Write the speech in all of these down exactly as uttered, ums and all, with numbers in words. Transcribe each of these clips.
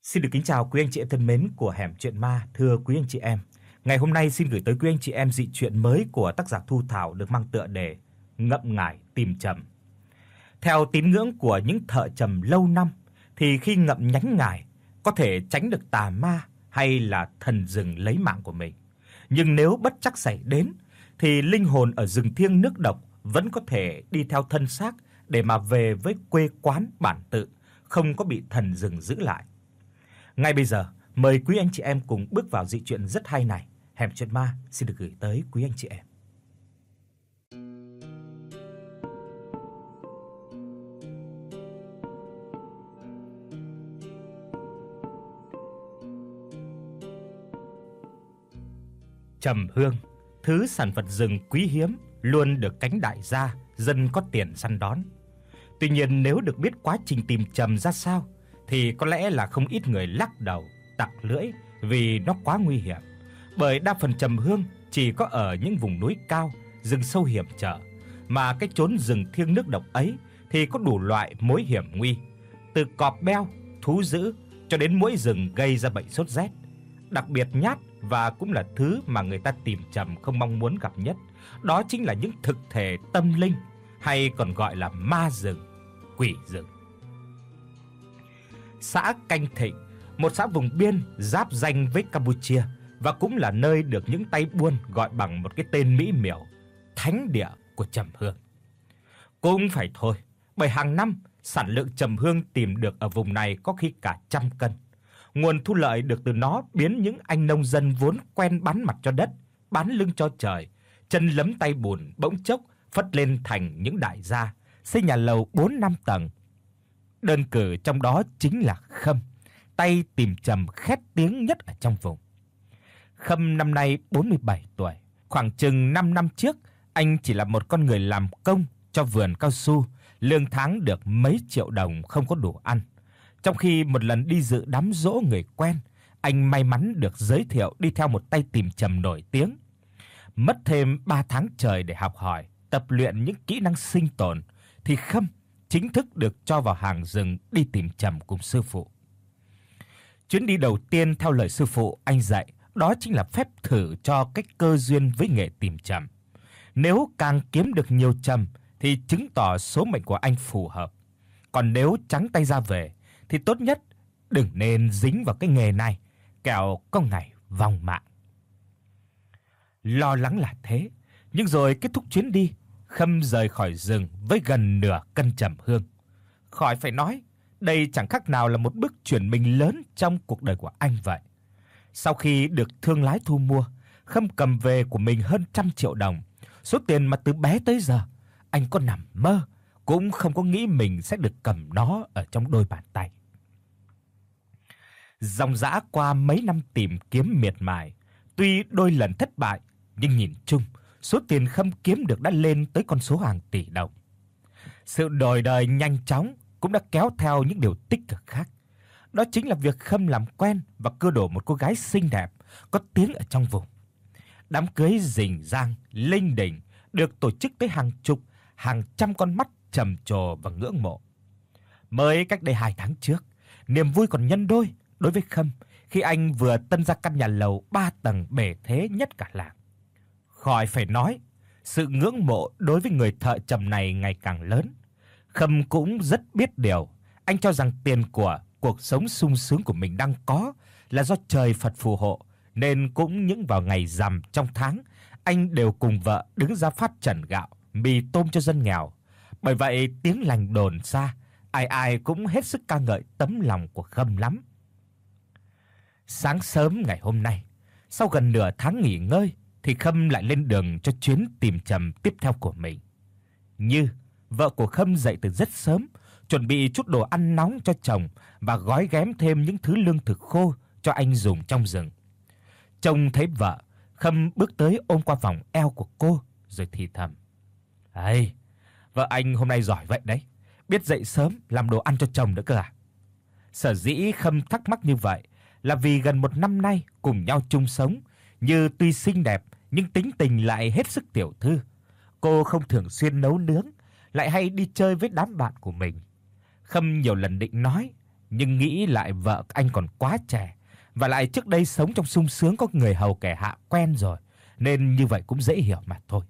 Xin được kính chào quý anh chị em thân mến của Hẻm Chuyện Ma. Thưa quý anh chị em, ngày hôm nay xin gửi tới quý anh chị em dị truyện mới của tác giả Thu Thảo được mang tựa đề Ngậm ngải tìm trầm. Theo tín ngưỡng của những thợ trầm lâu năm thì khi ngậm nhánh ngải có thể tránh được tà ma hay là thần rừng lấy mạng của mình. Nhưng nếu bất trắc xảy đến thì linh hồn ở rừng thiêng nước độc vẫn có thể đi theo thân xác để mà về với quê quán bản tự, không có bị thần rừng giữ lại. Ngay bây giờ, mời quý anh chị em cùng bước vào dị truyện rất hay này. Hẻm Chuyện Ma xin được gửi tới quý anh chị em. Trầm hương, thứ sản vật rừng quý hiếm, luôn được cánh đại gia, dân có tiền săn đón. Tuy nhiên nếu được biết quá trình tìm trầm ra sao thì có lẽ là không ít người lắc đầu, tặc lưỡi vì nó quá nguy hiểm. Bởi đa phần trầm hương chỉ có ở những vùng núi cao, rừng sâu hiểm trở, mà cái chốn rừng thiêng nước độc ấy thì có đủ loại mối hiểm nguy, từ cọp beo, thú dữ cho đến muỗi rừng gây ra bệnh sốt rét. Đặc biệt nhát và cũng là thứ mà người ta tìm trầm không mong muốn gặp nhất, đó chính là những thực thể tâm linh hay còn gọi là ma rừng, quỷ rừng. Xã Canh Thịnh, một xã vùng biên giáp ranh với Campuchia và cũng là nơi được những tay buôn gọi bằng một cái tên mỹ miều, thánh địa của trầm hương. Cũng phải thôi, bởi hàng năm sản lượng trầm hương tìm được ở vùng này có khi cả trăm cân. Nguồn thu lợi được từ nó biến những anh nông dân vốn quen bán mặt cho đất, bán lưng cho trời, chân lấm tay bùn bỗng chốc phất lên thành những đại gia, xây nhà lầu bốn năm tầng. Đơn cử trong đó chính là Khâm, tay tìm trầm khét tiếng nhất ở trong vùng. Khâm năm nay bốn mươi bảy tuổi, khoảng chừng năm năm trước, anh chỉ là một con người làm công cho vườn cao su, lương tháng được mấy triệu đồng không có đủ ăn. Trong khi một lần đi dự đám giỗ người quen, anh may mắn được giới thiệu đi theo một tay tìm trầm nổi tiếng. Mất thêm ba tháng trời để học hỏi, tập luyện những kỹ năng sinh tồn thì Khâm chính thức được cho vào hàng rừng đi tìm trầm cùng sư phụ. Chuyến đi đầu tiên theo lời sư phụ anh dạy, đó chính là phép thử cho cách cơ duyên với nghề tìm trầm. Nếu càng kiếm được nhiều trầm thì chứng tỏ số mệnh của anh phù hợp. Còn nếu trắng tay ra về thì tốt nhất đừng nên dính vào cái nghề này, kẻo có ngày vong mạng. Lo lắng là thế, nhưng rồi kết thúc chuyến đi, Khâm rời khỏi rừng với gần nửa cân trầm hương. Khỏi phải nói, đây chẳng khác nào là một bước chuyển mình lớn trong cuộc đời của anh vậy. Sau khi được thương lái thu mua, Khâm cầm về của mình hơn trăm triệu đồng, số tiền mà từ bé tới giờ anh có nằm mơ cũng không có nghĩ mình sẽ được cầm nó ở trong đôi bàn tay. Dòng dã qua mấy năm tìm kiếm miệt mài, tuy đôi lần thất bại, nhưng nhìn chung, số tiền Khâm kiếm được đã lên tới con số hàng tỷ đồng. Sự đổi đời nhanh chóng cũng đã kéo theo những điều tích cực khác. Đó chính là việc Khâm làm quen và cưa đổ một cô gái xinh đẹp, có tiếng ở trong vùng. Đám cưới rình rang, linh đình được tổ chức tới hàng chục, hàng trăm con mắt trầm trồ và ngưỡng mộ. Mới cách đây hai tháng trước, niềm vui còn nhân đôi đối với Khâm khi anh vừa tân ra căn nhà lầu ba tầng bề thế nhất cả làng. Khỏi phải nói, sự ngưỡng mộ đối với người thợ trầm này ngày càng lớn. Khâm cũng rất biết điều, anh cho rằng tiền của, cuộc sống sung sướng của mình đang có là do trời Phật phù hộ, nên cũng những vào ngày rằm trong tháng, anh đều cùng vợ đứng ra phát trần gạo, mì tôm cho dân nghèo. Bởi vậy tiếng lành đồn xa, ai ai cũng hết sức ca ngợi tấm lòng của Khâm lắm. Sáng sớm ngày hôm nay, sau gần nửa tháng nghỉ ngơi thì Khâm lại lên đường cho chuyến tìm trầm tiếp theo của mình. Như, vợ của Khâm dậy từ rất sớm, chuẩn bị chút đồ ăn nóng cho chồng và gói ghém thêm những thứ lương thực khô cho anh dùng trong rừng. Trông thấy vợ, Khâm bước tới ôm qua vòng eo của cô rồi thì thầm: "Ấy, vợ anh hôm nay giỏi vậy đấy, biết dậy sớm làm đồ ăn cho chồng nữa cơ à?" Sở dĩ Khâm thắc mắc như vậy là vì gần một năm nay cùng nhau chung sống, Như tuy xinh đẹp nhưng tính tình lại hết sức tiểu thư. Cô không thường xuyên nấu nướng, lại hay đi chơi với đám bạn của mình. Khâm nhiều lần định nói, nhưng nghĩ lại vợ anh còn quá trẻ, và lại trước đây sống trong sung sướng có người hầu kẻ hạ quen rồi, nên như vậy cũng dễ hiểu mà thôi.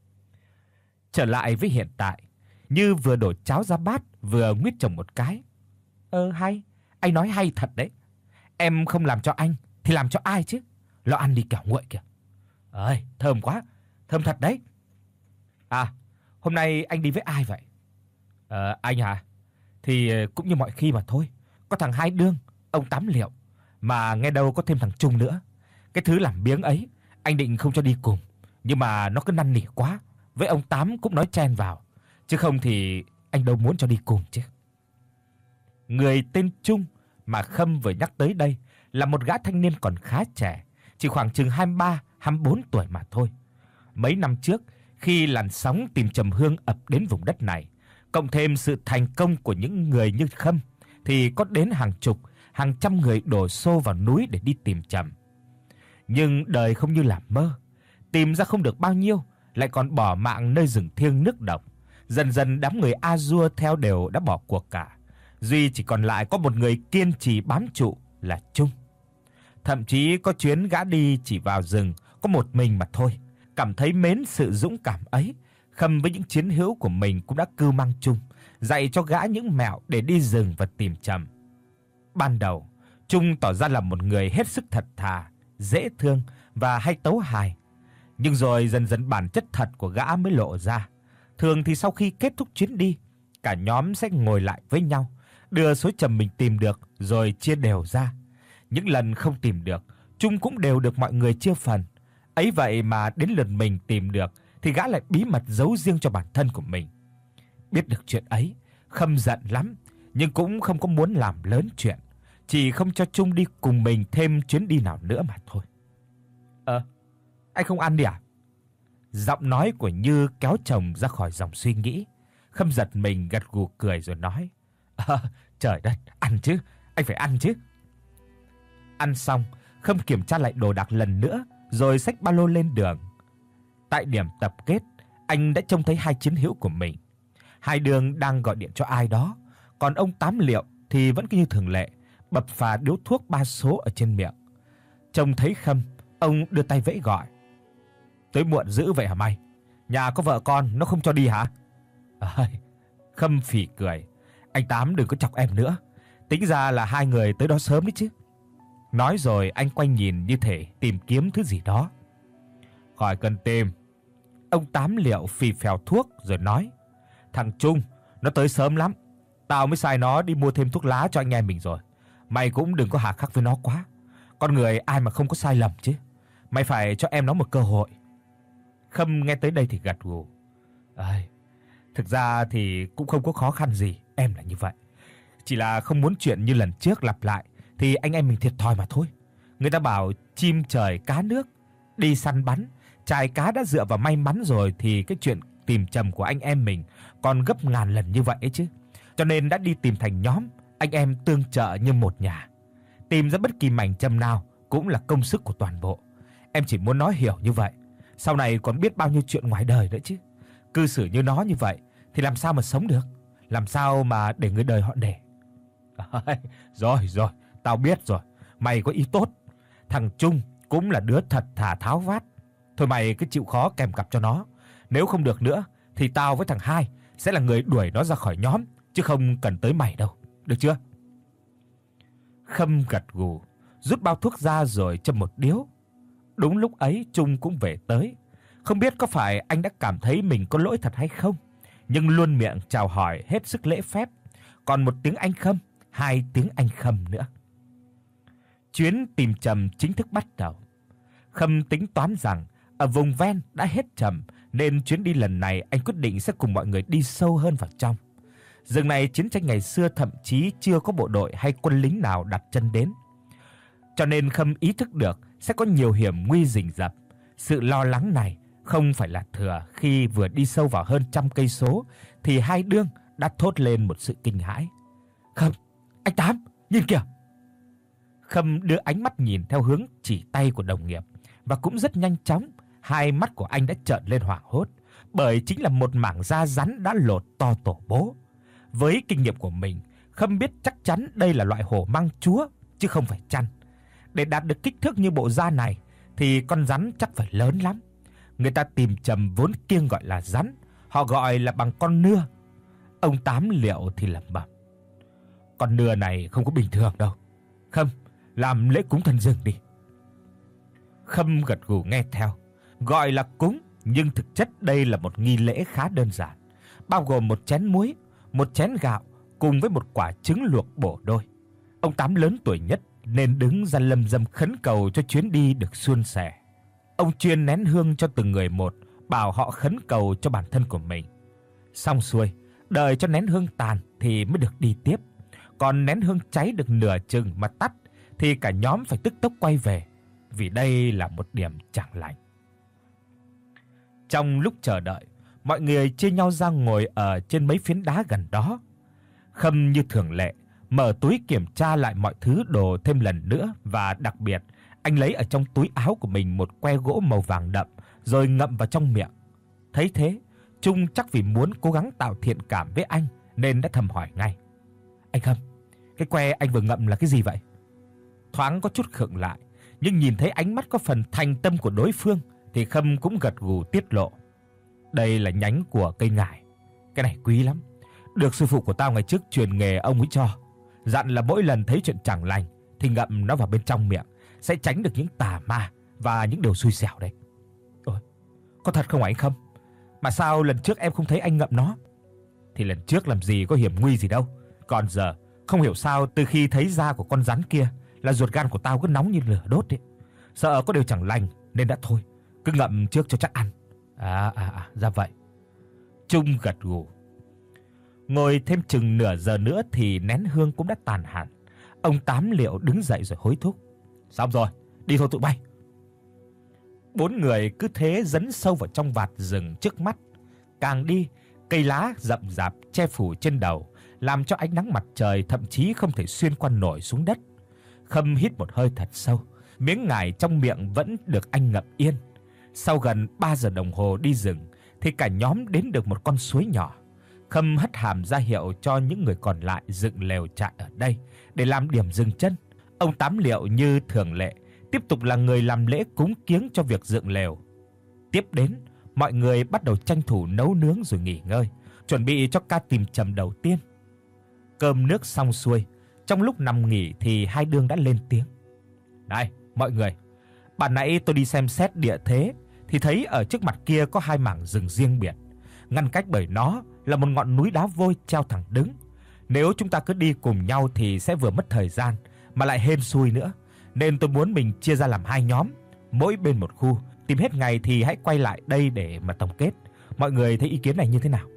Trở lại với hiện tại, Như vừa đổ cháo ra bát, vừa nguyết chồng một cái. "Ơ hay, anh nói hay thật đấy. Em không làm cho anh thì làm cho ai chứ? Lo ăn đi kẻo nguội kìa." "Ơi, thơm quá, thơm thật đấy." "À, hôm nay anh đi với ai vậy?" "Ờ anh hả? Thì cũng như mọi khi mà thôi, có thằng Hai Đương, ông Tám Liệu, mà nghe đâu có thêm thằng Trung nữa. Cái thứ làm biếng ấy, anh định không cho đi cùng, nhưng mà nó cứ năn nỉ quá, với ông Tám cũng nói chen vào, chứ không thì anh đâu muốn cho đi cùng chứ." Người tên Trung mà Khâm vừa nhắc tới đây là một gã thanh niên còn khá trẻ, chỉ khoảng chừng hai mươi ba, hai mươi bốn tuổi mà thôi. Mấy năm trước, khi làn sóng tìm trầm hương ập đến vùng đất này, cộng thêm sự thành công của những người như Khâm, thì có đến hàng chục, hàng trăm người đổ xô vào núi để đi tìm trầm. Nhưng đời không như là mơ, tìm ra không được bao nhiêu, lại còn bỏ mạng nơi rừng thiêng nước độc. Dần dần đám người A Dua theo đều đã bỏ cuộc cả. Duy chỉ còn lại có một người kiên trì bám trụ là Trung. Thậm chí có chuyến gã đi chỉ vào rừng có một mình mà thôi. Cảm thấy mến sự dũng cảm ấy, Khâm với những chiến hữu của mình cũng đã cưu mang Trung, dạy cho gã những mẹo để đi rừng và tìm trầm. Ban đầu, Trung tỏ ra là một người hết sức thật thà, dễ thương và hay tấu hài. Nhưng rồi dần dần bản chất thật của gã mới lộ ra. Thường thì sau khi kết thúc chuyến đi, cả nhóm sẽ ngồi lại với nhau, đưa số trầm mình tìm được rồi chia đều ra. Những lần không tìm được, Trung cũng đều được mọi người chia phần. Ấy vậy mà đến lượt mình tìm được thì gã lại bí mật giấu riêng cho bản thân của mình. Biết được chuyện ấy, Khâm giận lắm, nhưng cũng không có muốn làm lớn chuyện, chỉ không cho Trung đi cùng mình thêm chuyến đi nào nữa mà thôi. "Ờ, anh không ăn đi à?" Giọng nói của Như kéo chồng ra khỏi dòng suy nghĩ. Khâm giật mình gật gù cười rồi nói: "Ờ, trời đất, ăn chứ, anh phải ăn chứ." Ăn xong, Khâm kiểm tra lại đồ đạc lần nữa rồi xách ba lô lên đường. Tại điểm tập kết, anh đã trông thấy hai chiến hữu của mình. Hai Đường đang gọi điện cho ai đó, còn ông Tám Liệu thì vẫn cứ như thường lệ, bập phà điếu thuốc ba số ở trên miệng. Trông thấy Khâm, ông đưa tay vẫy gọi: "Tới muộn dữ vậy hả mày? Nhà có vợ con nó không cho đi hả?" "Ơi." Khâm phì cười: "Anh Tám đừng có chọc em nữa. Tính ra là hai người tới đó sớm đấy chứ." Nói rồi anh quay nhìn như thể tìm kiếm thứ gì đó. "Khỏi cần tìm." Ông Tám Liệu phì phèo thuốc rồi nói: "Thằng Trung nó tới sớm lắm, tao mới sai nó đi mua thêm thuốc lá cho anh em mình rồi. Mày cũng đừng có hà khắc với nó quá. Con người ai mà không có sai lầm chứ. Mày phải cho em nó một cơ hội." Khâm nghe tới đây thì gật gù: "Ơi, thực ra thì cũng không có khó khăn gì, em là như vậy. Chỉ là không muốn chuyện như lần trước lặp lại thì anh em mình thiệt thòi mà thôi. Người ta bảo chim trời cá nước, đi săn bắn, chài cá đã dựa vào may mắn rồi thì cái chuyện tìm trầm của anh em mình còn gấp ngàn lần như vậy ấy chứ. Cho nên đã đi tìm thành nhóm, anh em tương trợ như một nhà. Tìm ra bất kỳ mảnh trầm nào cũng là công sức của toàn bộ. Em chỉ muốn nói hiểu như vậy, sau này còn biết bao nhiêu chuyện ngoài đời nữa chứ. Cư xử như nó như vậy thì làm sao mà sống được, làm sao mà để người đời họ để." "Rồi rồi, tao biết rồi, mày có ý tốt. Thằng Trung cũng là đứa thật thà tháo vát. Thôi mày cứ chịu khó kèm cặp cho nó. Nếu không được nữa thì tao với thằng Hai sẽ là người đuổi nó ra khỏi nhóm, chứ không cần tới mày đâu. Được chưa?" Khâm gật gù, rút bao thuốc ra rồi châm một điếu. Đúng lúc ấy Trung cũng về tới. Không biết có phải anh đã cảm thấy mình có lỗi thật hay không, nhưng luôn miệng chào hỏi hết sức lễ phép, còn một tiếng anh Khâm, hai tiếng anh Khâm nữa. Chuyến tìm trầm chính thức bắt đầu. Khâm tính toán rằng ở vùng ven đã hết trầm, nên chuyến đi lần này anh quyết định sẽ cùng mọi người đi sâu hơn vào trong. Rừng này chiến tranh ngày xưa thậm chí chưa có bộ đội hay quân lính nào đặt chân đến. Cho nên Khâm ý thức được sẽ có nhiều hiểm nguy rình rập. Sự lo lắng này không phải là thừa khi vừa đi sâu vào hơn trăm cây số thì Hai Đương đã thốt lên một sự kinh hãi: "Khâm, anh Tám, nhìn kìa!" Khâm đưa ánh mắt nhìn theo hướng chỉ tay của đồng nghiệp, và cũng rất nhanh chóng, hai mắt của anh đã trợn lên hoảng hốt, bởi chính là một mảng da rắn đã lột to tổ bố. Với kinh nghiệm của mình, Khâm biết chắc chắn đây là loại hổ mang chúa chứ không phải chăn. Để đạt được kích thước như bộ da này thì con rắn chắc phải lớn lắm. Người ta tìm Trầm vốn kiêng gọi là rắn, họ gọi là bằng con nưa. Ông Tám Liệu thì lẩm bẩm: con nưa này không có bình thường đâu. Khâm, làm lễ cúng thần rừng đi. Khâm gật gù nghe theo. Gọi là cúng nhưng thực chất đây là một nghi lễ khá đơn giản, bao gồm một chén muối, một chén gạo cùng với một quả trứng luộc bổ đôi. Ông Tám lớn tuổi nhất nên đứng ra lâm dâm khấn cầu cho chuyến đi được suôn sẻ. Ông chuyên nén hương cho từng người một, bảo họ khấn cầu cho bản thân của mình. Xong xuôi, đợi cho nén hương tàn thì mới được đi tiếp. Còn nén hương cháy được nửa chừng mà tắt thì cả nhóm phải tức tốc quay về, vì đây là một điểm chẳng lành. Trong lúc chờ đợi, mọi người chia nhau ra ngồi ở trên mấy phiến đá gần đó. Khâm như thường lệ mở túi kiểm tra lại mọi thứ đồ thêm lần nữa, và đặc biệt anh lấy ở trong túi áo của mình một que gỗ màu vàng đậm rồi ngậm vào trong miệng. Thấy thế, Trung chắc vì muốn cố gắng tạo thiện cảm với anh nên đã thầm hỏi ngay: "Anh Khâm, cái que anh vừa ngậm là cái gì vậy?" Thoáng có chút khựng lại, nhưng nhìn thấy ánh mắt có phần thành tâm của đối phương thì Khâm cũng gật gù tiết lộ: "Đây là nhánh của cây ngải. Cái này quý lắm, được sư phụ của tao ngày trước truyền nghề ông ấy cho. Dặn là mỗi lần thấy chuyện chẳng lành thì ngậm nó vào bên trong miệng sẽ tránh được những tà ma và những điều xui xẻo đấy." "Ôi, có thật không hả anh Khâm? Mà sao lần trước em không thấy anh ngậm nó?" "Thì lần trước làm gì có hiểm nguy gì đâu. Còn giờ không hiểu sao từ khi thấy da của con rắn kia là ruột gan của tao cứ nóng như lửa đốt ấy. Sợ có điều chẳng lành nên đã thôi, cứ ngậm trước cho chắc ăn." À à à, ra vậy. Trung gật gù. Ngồi thêm chừng nửa giờ nữa thì nén hương cũng đã tàn hẳn. Ông Tám Liệu đứng dậy rồi hối thúc: "Xong rồi, đi thôi tụi bay." Bốn người cứ thế dấn sâu vào trong vạt rừng trước mắt. Càng đi, cây lá rậm rạp che phủ trên đầu, làm cho ánh nắng mặt trời thậm chí không thể xuyên qua nổi xuống đất. Khâm hít một hơi thật sâu, miếng ngải trong miệng vẫn được anh ngậm yên. Sau gần ba giờ đồng hồ đi rừng thì cả nhóm đến được một con suối nhỏ. Khâm hất hàm ra hiệu cho những người còn lại dựng lều trại ở đây để làm điểm dừng chân. Ông Tám Liệu như thường lệ tiếp tục là người làm lễ cúng kiếng cho việc dựng lều. Tiếp đến, mọi người bắt đầu tranh thủ nấu nướng rồi nghỉ ngơi, chuẩn bị cho ca tìm Trầm đầu tiên. Cơm nước xong xuôi, trong lúc nằm nghỉ thì hai đương đã lên tiếng: "Này, mọi người, ban nãy tôi đi xem xét địa thế thì thấy ở trước mặt kia có hai mảng rừng riêng biệt, ngăn cách bởi nó là một ngọn núi đá vôi treo thẳng đứng. Nếu chúng ta cứ đi cùng nhau thì sẽ vừa mất thời gian mà lại hên xui nữa, nên tôi muốn mình chia ra làm hai nhóm, mỗi bên một khu, tìm hết ngày thì hãy quay lại đây để mà tổng kết. Mọi người thấy ý kiến này như thế nào?"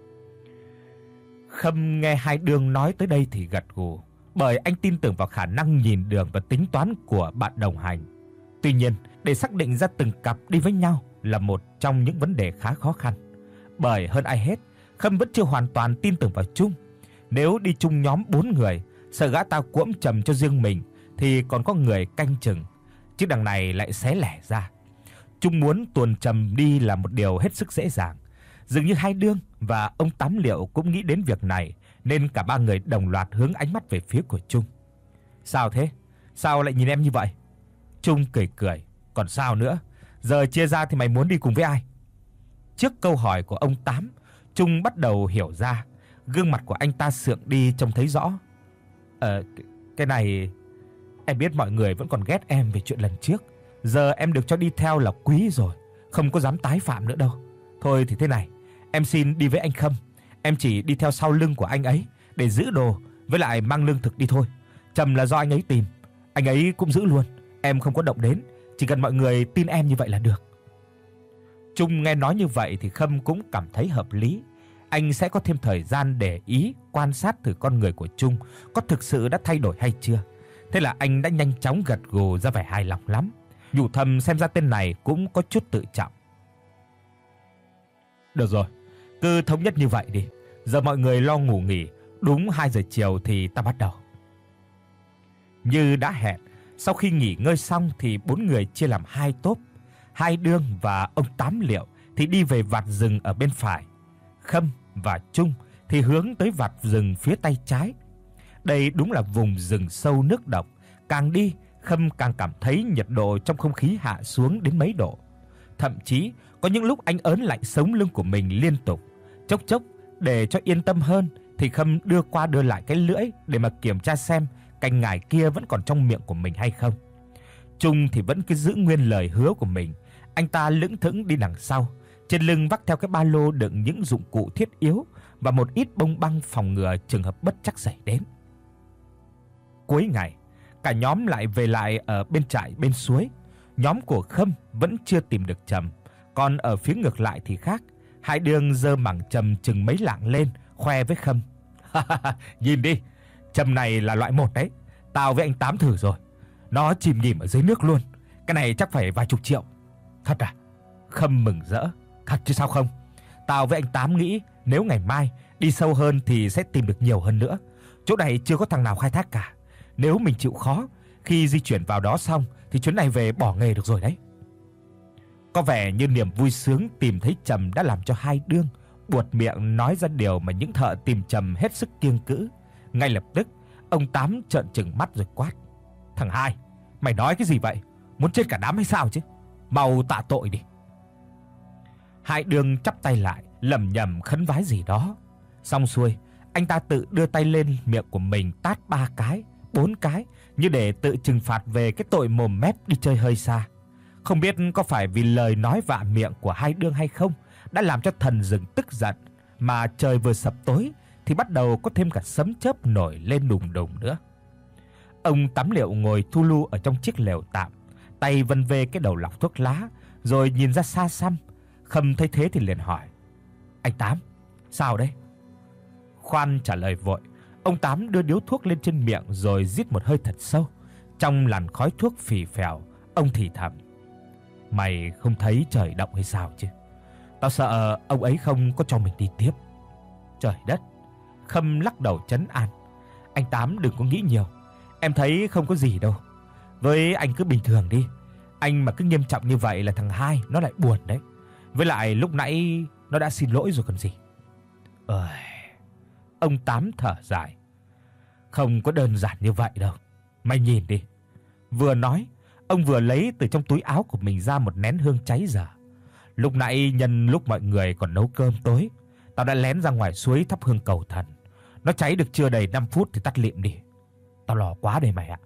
Khâm nghe hai đương nói tới đây thì gật gù, bởi anh tin tưởng vào khả năng nhìn đường và tính toán của bạn đồng hành. Tuy nhiên, để xác định ra từng cặp đi với nhau là một trong những vấn đề khá khó khăn. Bởi hơn ai hết, Khâm vẫn chưa hoàn toàn tin tưởng vào Trung. Nếu đi chung nhóm bốn người, sợ gã ta cuỗm Trầm cho riêng mình thì còn có người canh chừng, chứ đằng này lại xé lẻ ra. Trung muốn tuồn Trầm đi là một điều hết sức dễ dàng. Dường như hai đương và ông Tám Liệu cũng nghĩ đến việc này, nên cả ba người đồng loạt hướng ánh mắt về phía của Trung. "Sao thế? Sao lại nhìn em như vậy?" Trung cười cười: "Còn sao nữa? Giờ chia ra thì mày muốn đi cùng với ai?" Trước câu hỏi của ông Tám, Trung bắt đầu hiểu ra. Gương mặt của anh ta sượng đi trông thấy rõ. Ờ, cái này em biết mọi người vẫn còn ghét em về chuyện lần trước. Giờ em được cho đi theo là quý rồi, không có dám tái phạm nữa đâu. Thôi thì thế này, em xin đi với anh Khâm. Em chỉ đi theo sau lưng của anh ấy để giữ đồ với lại mang lương thực đi thôi. Trầm là do anh ấy tìm, anh ấy cũng giữ luôn. Em không có động đến, chỉ cần mọi người tin em như vậy là được." Trung nghe nói như vậy thì Khâm cũng cảm thấy hợp lý. Anh sẽ có thêm thời gian để ý, quan sát thử con người của Trung có thực sự đã thay đổi hay chưa. Thế là anh đã nhanh chóng gật gù ra vẻ hài lòng lắm, nhủ thầm xem ra tên này cũng có chút tự trọng. "Được rồi, cứ thống nhất như vậy đi. Giờ mọi người lo ngủ nghỉ, đúng hai giờ chiều thì ta bắt đầu." Như đã hẹn, sau khi nghỉ ngơi xong thì bốn người chia làm hai tốp. Hai đương và ông Tám Liệu thì đi về vạt rừng ở bên phải. Khâm và Trung thì hướng tới vạt rừng phía tay trái. Đây đúng là vùng rừng sâu nước độc, càng đi Khâm càng cảm thấy nhiệt độ trong không khí hạ xuống đến mấy độ. Thậm chí có những lúc anh ớn lạnh sống lưng của mình liên tục. Chốc chốc để cho yên tâm hơn thì Khâm đưa qua đưa lại cái lưỡi để mà kiểm tra xem cành ngải kia vẫn còn trong miệng của mình hay không. Trung thì vẫn cứ giữ nguyên lời hứa của mình. Anh ta lững thững đi đằng sau, trên lưng vác theo cái ba lô đựng những dụng cụ thiết yếu và một ít bông băng phòng ngừa trường hợp bất trắc xảy đến. Cuối ngày, cả nhóm lại về lại ở bên trại bên suối. Nhóm của Khâm vẫn chưa tìm được trầm, còn ở phía ngược lại thì khác. Hai Đường giơ mảng trầm chừng mấy lạng lên, khoe với Khâm. Nhìn đi, trầm này là loại một đấy. Tao với anh Tám thử rồi. Nó chìm nghỉm ở dưới nước luôn. Cái này chắc phải vài chục triệu. Thật à? Khâm mừng rỡ. Thật chứ sao không? Tao với anh Tám nghĩ nếu ngày mai đi sâu hơn thì sẽ tìm được nhiều hơn nữa. Chỗ này chưa có thằng nào khai thác cả. Nếu mình chịu khó, khi di chuyển vào đó xong thì chuyến này về bỏ nghề được rồi đấy. Có vẻ như niềm vui sướng tìm thấy trầm đã làm cho Hai Đương buột miệng nói ra điều mà những thợ tìm trầm hết sức kiêng cữ. Ngay lập tức, ông Tám trợn trừng mắt rồi quát: "Thằng Hai, mày nói cái gì vậy? Muốn chết cả đám hay sao chứ? Mau tạ tội đi." Hai Đương chắp tay lại, lẩm nhẩm khấn vái gì đó. Xong xuôi, anh ta tự đưa tay lên miệng của mình tát ba cái, bốn cái như để tự trừng phạt về cái tội mồm mép đi chơi hơi xa. Không biết có phải vì lời nói vạ miệng của Hai Đương hay không đã làm cho thần rừng tức giận, mà trời vừa sập tối thì bắt đầu có thêm cả sấm chớp nổi lên đùng đùng nữa. Ông Tám Liệu ngồi thu lu ở trong chiếc lều tạm, tay vân vê cái đầu lọc thuốc lá, rồi nhìn ra xa xăm. Khâm thấy thế thì liền hỏi: "Anh Tám, sao đấy?" Khoan trả lời vội, ông Tám đưa điếu thuốc lên trên miệng rồi rít một hơi thật sâu. Trong làn khói thuốc phì phèo, ông thì thầm: "Mày không thấy trời động hay sao chứ? Tao sợ ông ấy không có cho mình đi tiếp." Trời đất! Khâm lắc đầu trấn an: "Anh Tám đừng có nghĩ nhiều, em thấy không có gì đâu. Với anh cứ bình thường đi. Anh mà cứ nghiêm trọng như vậy là thằng Hai nó lại buồn đấy. Với lại lúc nãy nó đã xin lỗi rồi còn gì." Ơi, ông Tám thở dài: "Không có đơn giản như vậy đâu. Mày nhìn đi." Vừa nói, ông vừa lấy từ trong túi áo của mình ra một nén hương cháy dở. "Lúc nãy nhân lúc mọi người còn nấu cơm tối, tao đã lén ra ngoài suối thắp hương cầu thần. Nó cháy được chưa đầy năm phút thì tắt lịm đi. Tao lo quá đây mày ạ."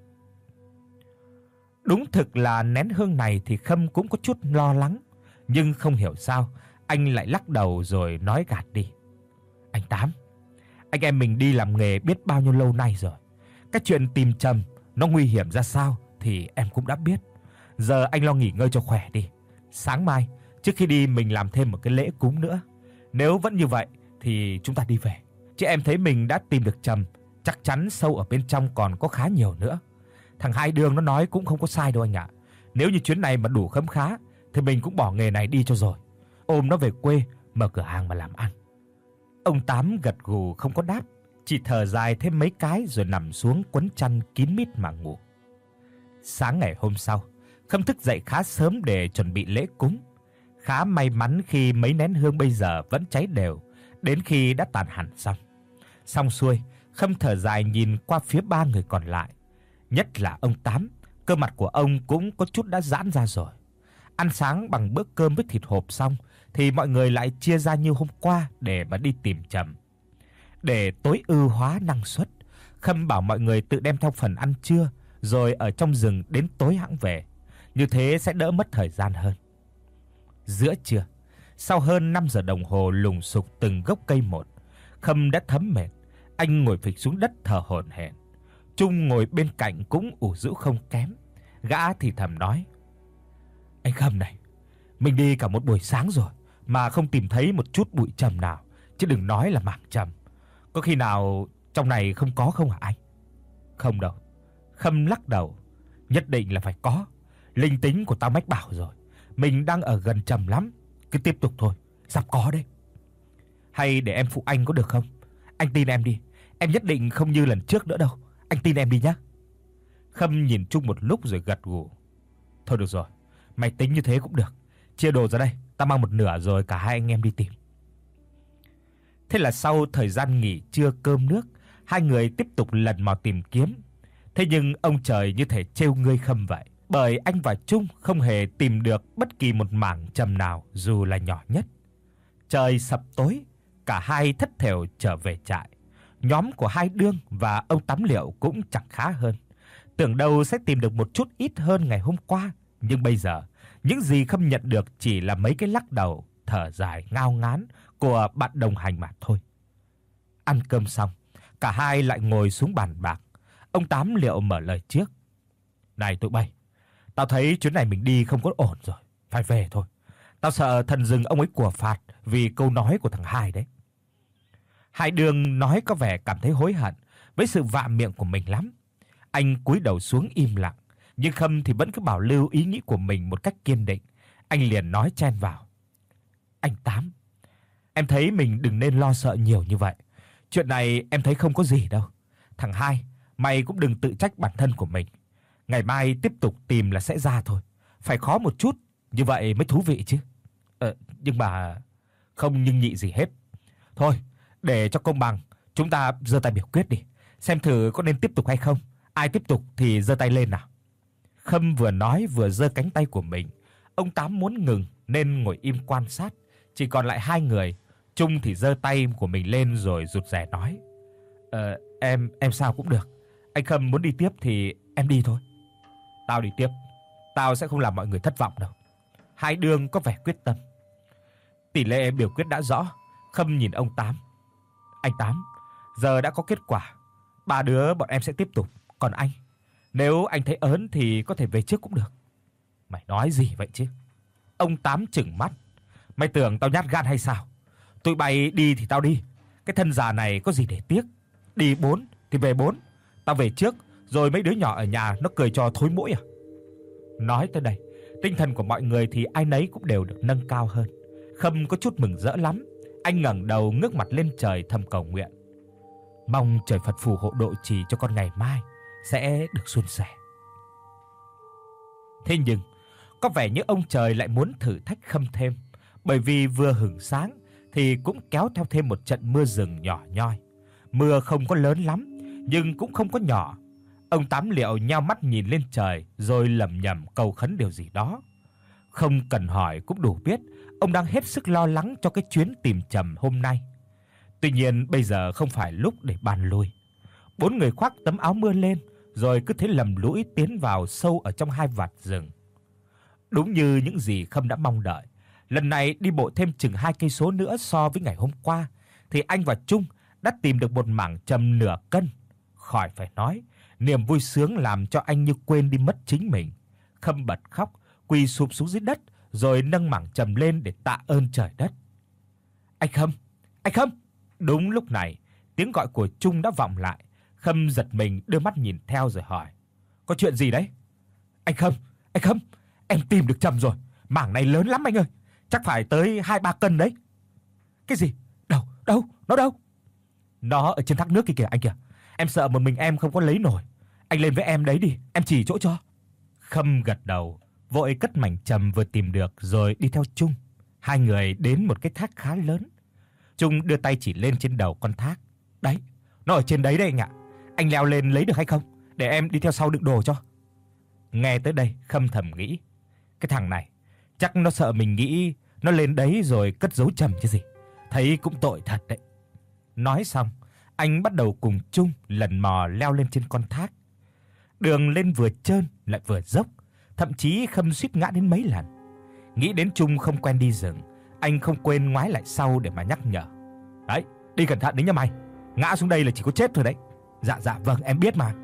Đúng thực là nén hương này thì Khâm cũng có chút lo lắng, nhưng không hiểu sao anh lại lắc đầu rồi nói gạt đi: "Anh Tám, anh em mình đi làm nghề biết bao nhiêu lâu nay rồi. Cái chuyện tìm trầm nó nguy hiểm ra sao thì em cũng đã biết. Giờ anh lo nghỉ ngơi cho khỏe đi. Sáng mai trước khi đi mình làm thêm một cái lễ cúng nữa. Nếu vẫn như vậy thì chúng ta đi về. Chứ em thấy mình đã tìm được trầm, chắc chắn sâu ở bên trong còn có khá nhiều nữa. Thằng Hai Đường nó nói cũng không có sai đâu anh ạ. Nếu như chuyến này mà đủ khấm khá thì mình cũng bỏ nghề này đi cho rồi. Ôm nó về quê mở cửa hàng mà làm ăn." Ông Tám gật gù không có đáp, chỉ thở dài thêm mấy cái rồi nằm xuống quấn chăn kín mít mà ngủ. Sáng ngày hôm sau, Khâm thức dậy khá sớm để chuẩn bị lễ cúng. Khá may mắn khi mấy nén hương bây giờ vẫn cháy đều, đến khi đã tàn hẳn xong. Xong xuôi, Khâm thở dài nhìn qua phía ba người còn lại. Nhất là ông Tám, cơ mặt của ông cũng có chút đã giãn ra rồi. Ăn sáng bằng bữa cơm với thịt hộp xong thì mọi người lại chia ra như hôm qua để mà đi tìm trầm. Để tối ưu hóa năng suất, Khâm bảo mọi người tự đem theo phần ăn trưa rồi ở trong rừng đến tối hẵng về. Như thế sẽ đỡ mất thời gian hơn. Giữa trưa, sau hơn năm giờ đồng hồ lùng sục từng gốc cây một, Khâm đã thấm mệt, anh ngồi phịch xuống đất thở hổn hển. Trung ngồi bên cạnh cũng ủ rũ không kém. Gã thì thầm nói: "Anh Khâm này, mình đi cả một buổi sáng rồi mà không tìm thấy một chút bụi trầm nào, chứ đừng nói là mảng trầm. Có khi nào trong này không có không hả anh?" "Không đâu." Khâm lắc đầu: "Nhất định là phải có. Linh tính của tao mách bảo rồi, mình đang ở gần trầm lắm, cứ tiếp tục thôi, sắp có đấy." "Hay để em phụ anh có được không? Anh tin em đi, em nhất định không như lần trước nữa đâu. Anh tin em đi nhé." Khâm nhìn Trung một lúc rồi gật gù: "Thôi được rồi, mày tính như thế cũng được. Chia đồ ra đây, tao mang một nửa rồi cả hai anh em đi tìm." Thế là sau thời gian nghỉ trưa cơm nước, Hai người tiếp tục lần mò tìm kiếm. Thế nhưng ông trời như thể trêu ngươi Khâm vậy, bởi anh và Trung không hề tìm được bất kỳ một mảng trầm nào dù là nhỏ nhất. Trời sập tối, cả hai thất thểu trở về trại. Nhóm của Hai Đương và ông Tám Liệu cũng chẳng khá hơn. Tưởng đâu sẽ tìm được một chút ít hơn ngày hôm qua, nhưng bây giờ, những gì Khâm nhận được chỉ là mấy cái lắc đầu, thở dài ngao ngán của bạn đồng hành mà thôi. Ăn cơm xong, cả hai lại ngồi xuống bàn bạc. Ông Tám Liệu mở lời trước. "Này tụi bay, tao thấy chuyến này mình đi không có ổn rồi, phải về thôi. Tao sợ thần rừng ông ấy của phạt vì câu nói của thằng Hai đấy." Hai Đường nói có vẻ cảm thấy hối hận với sự vạ miệng của mình lắm. Anh cúi đầu xuống im lặng, nhưng Khâm thì vẫn cứ bảo lưu ý nghĩ của mình một cách kiên định. Anh liền nói chen vào. "Anh Tám, em thấy mình đừng nên lo sợ nhiều như vậy. Chuyện này em thấy không có gì đâu. Thằng Hai, mày cũng đừng tự trách bản thân của mình. Ngày mai tiếp tục tìm là sẽ ra thôi. Phải khó một chút, như vậy mới thú vị chứ." Ờ, nhưng mà không nhưng nhị gì hết. Thôi, để cho công bằng, chúng ta giơ tay biểu quyết đi, xem thử có nên tiếp tục hay không. Ai tiếp tục thì giơ tay lên nào. Khâm vừa nói vừa giơ cánh tay của mình. Ông Tám muốn ngừng nên ngồi im quan sát, chỉ còn lại hai người. Trung thì giơ tay của mình lên rồi rụt rè nói: "Ờ, em em sao cũng được. Anh Khâm muốn đi tiếp thì em đi thôi." "Tao đi tiếp. Tao sẽ không làm mọi người thất vọng đâu." Hai Đương có vẻ quyết tâm. Tỷ lệ biểu quyết đã rõ. Khâm nhìn ông Tám. "Anh Tám, giờ đã có kết quả. Ba đứa bọn em sẽ tiếp tục. Còn anh, nếu anh thấy ớn thì có thể về trước cũng được." "Mày nói gì vậy chứ?" Ông Tám trừng mắt. "Mày tưởng tao nhát gan hay sao? Tụi bay đi thì tao đi. Cái thân già này có gì để tiếc. Đi bốn thì về bốn. Tao về trước, rồi mấy đứa nhỏ ở nhà nó cười cho thối mũi à?" Nói tới đây, tinh thần của mọi người thì ai nấy cũng đều được nâng cao hơn. Khâm có chút mừng rỡ lắm. Anh ngẩng đầu ngước mặt lên trời thầm cầu nguyện: "Mong trời Phật phù hộ độ trì cho con ngày mai sẽ được suôn sẻ." Thế nhưng, có vẻ như ông trời lại muốn thử thách Khâm thêm, bởi vì vừa hửng sáng thì cũng kéo theo thêm một trận mưa rừng nhỏ nhoi. Mưa không có lớn lắm, nhưng cũng không có nhỏ. Ông Tám Liệu nheo mắt nhìn lên trời rồi lẩm nhẩm cầu khấn điều gì đó. Không cần hỏi cũng đủ biết, ông đang hết sức lo lắng cho cái chuyến tìm Trầm hôm nay. Tuy nhiên bây giờ không phải lúc để bàn lui. Bốn người khoác tấm áo mưa lên, rồi cứ thế lầm lũi tiến vào sâu ở trong hai vạt rừng. Đúng như những gì Khâm đã mong đợi, lần này đi bộ thêm chừng hai cây số nữa so với ngày hôm qua, thì anh và Trung đã tìm được một mảng trầm nửa cân. Khỏi phải nói, niềm vui sướng làm cho anh như quên đi mất chính mình. Khâm bật khóc, quỳ sụp xuống dưới đất, rồi nâng mảng trầm lên để tạ ơn trời đất. "Anh Khâm, anh Khâm!" Đúng lúc này, tiếng gọi của Trung đã vọng lại. Khâm giật mình đưa mắt nhìn theo rồi hỏi: "Có chuyện gì đấy?" "Anh Khâm, anh Khâm, em tìm được trầm rồi. Mảng này lớn lắm anh ơi, chắc phải tới hai ba cân đấy." "Cái gì? Đâu, đâu, nó đâu?" "Nó ở trên thác nước kia kìa anh kìa. Em sợ một mình em không có lấy nổi. Anh lên với em đấy đi, em chỉ chỗ cho." Khâm gật đầu, vội cất mảnh trầm vừa tìm được rồi đi theo Trung. Hai người đến một cái thác khá lớn. Trung đưa tay chỉ lên trên đầu con thác. "Đấy, nó ở trên đấy đây anh ạ. Anh leo lên lấy được hay không? Để em đi theo sau đựng đồ cho." Nghe tới đây, Khâm thầm nghĩ, cái thằng này chắc nó sợ mình nghĩ nó lên đấy rồi cất giấu trầm chứ gì. Thấy cũng tội thật đấy. Nói xong, anh bắt đầu cùng Trung lần mò leo lên trên con thác. Đường lên vừa trơn lại vừa dốc, thậm chí Khâm suýt ngã đến mấy lần. Nghĩ đến Trung không quen đi rừng, anh không quên ngoái lại sau để mà nhắc nhở: "Đấy, đi cẩn thận đấy nha mày. Ngã xuống đây là chỉ có chết thôi đấy." "Dạ dạ vâng, em biết mà."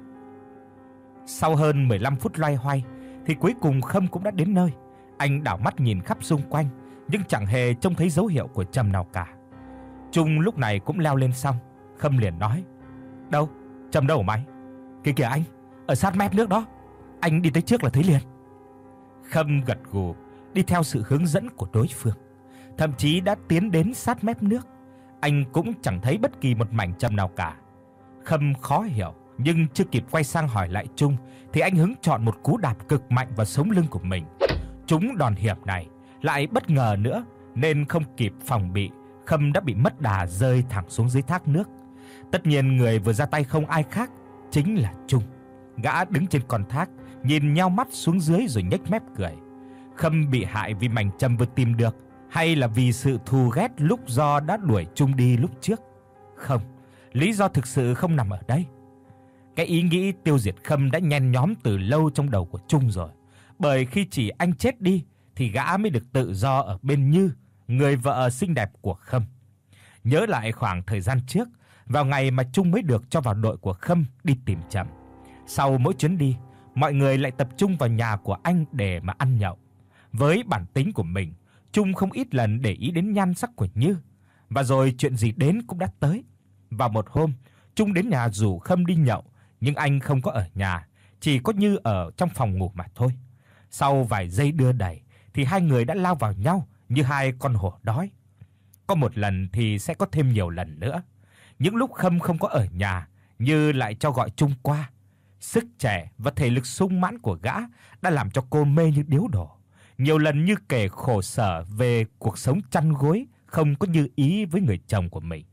Sau hơn mười lăm phút loay hoay thì cuối cùng Khâm cũng đã đến nơi. Anh đảo mắt nhìn khắp xung quanh nhưng chẳng hề trông thấy dấu hiệu của trầm nào cả. Trung lúc này cũng leo lên xong. Khâm liền nói: "Đâu? Trầm đâu hả mày?" "Kìa kìa anh, ở sát mép nước đó. Anh đi tới trước là thấy liền." Khâm gật gù đi theo sự hướng dẫn của đối phương, thậm chí đã tiến đến sát mép nước. Anh cũng chẳng thấy bất kỳ một mảnh trầm nào cả. Khâm khó hiểu, nhưng chưa kịp quay sang hỏi lại Trung thì anh hứng chọn một cú đạp cực mạnh vào sống lưng của mình. Trúng đòn hiểm này lại bất ngờ nữa nên không kịp phòng bị, Khâm đã bị mất đà rơi thẳng xuống dưới thác nước. Tất nhiên người vừa ra tay không ai khác chính là Trung. Gã đứng trên con thác, nhìn nheo mắt xuống dưới rồi nhếch mép cười. Khâm bị hại vì mảnh châm vừa tìm được, hay là vì sự thù ghét lúc Do đã đuổi Trung đi lúc trước? Không, lý do thực sự không nằm ở đây. Cái ý nghĩ tiêu diệt Khâm đã nhen nhóm từ lâu trong đầu của Trung rồi, bởi khi chỉ anh chết đi thì gã mới được tự do ở bên Như, người vợ xinh đẹp của Khâm. Nhớ lại khoảng thời gian trước, vào ngày mà Trung mới được cho vào đội của Khâm đi tìm Trầm. Sau mỗi chuyến đi, mọi người lại tập trung vào nhà của anh để mà ăn nhậu. Với bản tính của mình, Trung không ít lần để ý đến nhan sắc của Như, và rồi chuyện gì đến cũng đã tới. Vào một hôm, Trung đến nhà rủ Khâm đi nhậu, nhưng anh không có ở nhà, chỉ có Như ở trong phòng ngủ mà thôi. Sau vài giây đưa đẩy thì hai người đã lao vào nhau như hai con hổ đói. Có một lần thì sẽ có thêm nhiều lần nữa. Những lúc Khâm không có ở nhà, Như lại cho gọi Trung qua. Sức trẻ và thể lực sung mãn của gã đã làm cho cô mê như điếu đổ. Nhiều lần Như kể khổ sở về cuộc sống chăn gối không có như ý với người chồng của mình.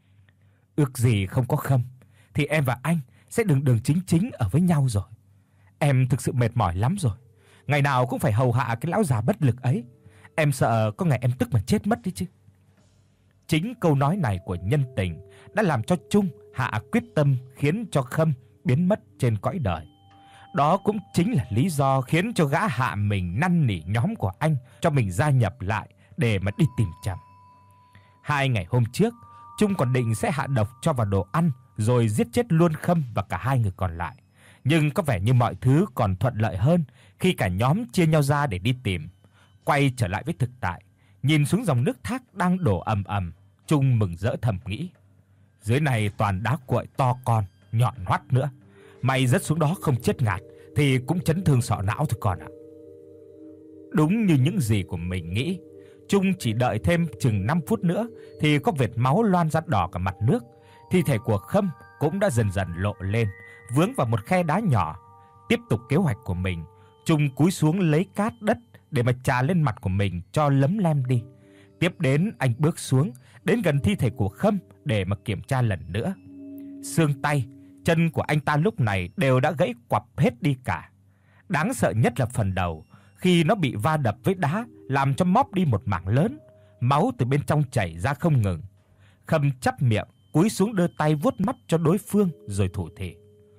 Ước gì không có Khâm thì em và anh sẽ đường đường chính chính ở với nhau rồi. Em thực sự mệt mỏi lắm rồi. Ngày nào cũng phải hầu hạ cái lão già bất lực ấy. Em sợ có ngày em tức mà chết mất đấy chứ. Chính câu nói này của nhân tình đã làm cho Trung hạ quyết tâm khiến cho Khâm biến mất trên cõi đời. Đó cũng chính là lý do khiến cho gã hạ mình năn nỉ nhóm của anh cho mình gia nhập lại để mà đi tìm Trầm. Hai ngày hôm trước, Trung còn định sẽ hạ độc cho vào đồ ăn rồi giết chết luôn Khâm và cả hai người còn lại. Nhưng có vẻ như mọi thứ còn thuận lợi hơn khi cả nhóm chia nhau ra để đi tìm. Quay trở lại với thực tại, nhìn xuống dòng nước thác đang đổ ầm ầm, Trung mừng rỡ thầm nghĩ: dưới này toàn đá cuội to con, nhọn hoắt nữa. Mày rớt xuống đó không chết ngạt thì cũng chấn thương sọ não thôi con ạ. Đúng như những gì của mình nghĩ, Trung chỉ đợi thêm chừng năm phút nữa thì có vệt máu loang ra đỏ cả mặt nước. Thi thể của Khâm cũng đã dần dần lộ lên, vướng vào một khe đá nhỏ. Tiếp tục kế hoạch của mình, Trung cúi xuống lấy cát đất để mà chà lên mặt của mình cho lấm lem đi. Tiếp đến anh bước xuống, đến gần thi thể của Khâm để mà kiểm tra lần nữa. Xương tay, chân của anh ta lúc này đều đã gãy quặp hết đi cả. Đáng sợ nhất là phần đầu, khi nó bị va đập với đá làm cho móp đi một mảng lớn, máu từ bên trong chảy ra không ngừng. Khâm chắp miệng, cúi xuống đưa tay vuốt mắt cho đối phương rồi thủ thỉ: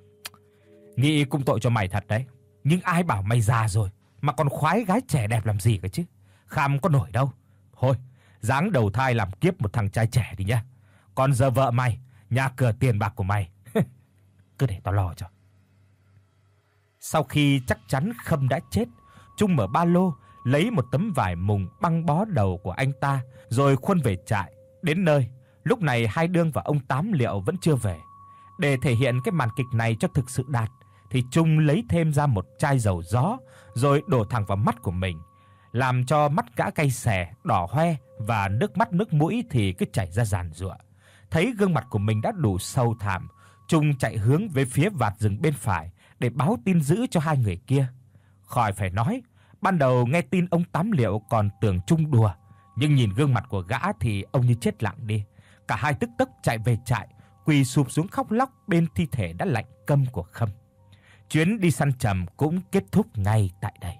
nghĩ cũng tội cho mày thật đấy, nhưng ai bảo mày già rồi mà còn khoái gái trẻ đẹp làm gì cơ chứ, kham có nổi đâu. Thôi, dáng đầu thai làm kiếp một thằng trai trẻ đi nhá. Còn giờ vợ mày, nhà cửa tiền bạc của mày cứ để tao lo cho. Sau khi chắc chắn Khâm đã chết, Trung mở ba lô lấy một tấm vải mùng băng bó đầu của anh ta rồi khuân về trại. Đến nơi, lúc này Hai Đương và ông Tám Liệu vẫn chưa về. Để thể hiện cái màn kịch này cho thực sự đạt thì Trung lấy thêm ra một chai dầu gió rồi đổ thẳng vào mắt của mình, làm cho mắt gã cay xè, đỏ hoe và nước mắt nước mũi thì cứ chảy ra giàn giụa. Thấy gương mặt của mình đã đủ sâu thảm, Trung chạy hướng về phía vạt rừng bên phải để báo tin dữ cho hai người kia. Khỏi phải nói, ban đầu nghe tin ông Tám Liệu còn tưởng Trung đùa, nhưng nhìn gương mặt của gã thì ông như chết lặng đi. Cả hai tức tốc chạy về trại, quỳ sụp xuống khóc lóc bên thi thể đã lạnh câm của Khâm. Chuyến đi săn Trầm cũng kết thúc ngay tại đây.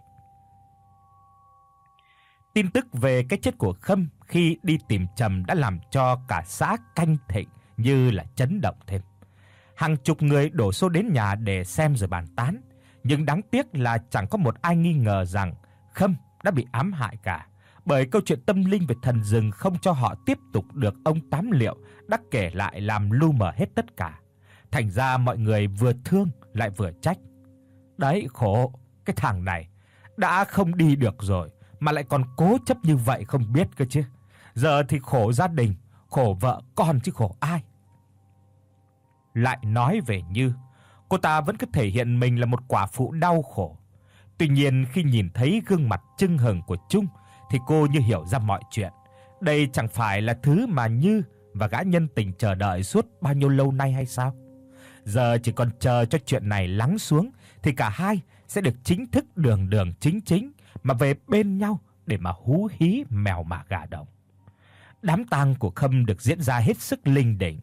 Tin tức về cái chết của Khâm khi đi tìm Trầm đã làm cho cả xã Canh Thịnh như là chấn động thêm. Hàng chục người đổ xô đến nhà để xem rồi bàn tán, nhưng đáng tiếc là chẳng có một ai nghi ngờ rằng Khâm đã bị ám hại cả, bởi câu chuyện tâm linh về thần rừng không cho họ tiếp tục được ông Tám Liệu đã kể lại làm lu mờ hết tất cả. Thành ra mọi người vừa thương lại vừa trách. Đấy khổ, cái thằng này đã không đi được rồi mà lại còn cố chấp như vậy không biết cơ chứ. Giờ thì khổ gia đình, khổ vợ con chứ khổ ai. Lại nói về Như, cô ta vẫn cứ thể hiện mình là một quả phụ đau khổ. Tuy nhiên khi nhìn thấy gương mặt chưng hừng của Trung thì cô như hiểu ra mọi chuyện. Đây chẳng phải là thứ mà Như và gã nhân tình chờ đợi suốt bao nhiêu lâu nay hay sao? Giờ chỉ còn chờ cho chuyện này lắng xuống thì cả hai sẽ được chính thức đường đường chính chính mà về bên nhau để mà hú hí mèo mả gà đồng. Đám tang của Khâm được diễn ra hết sức linh đình.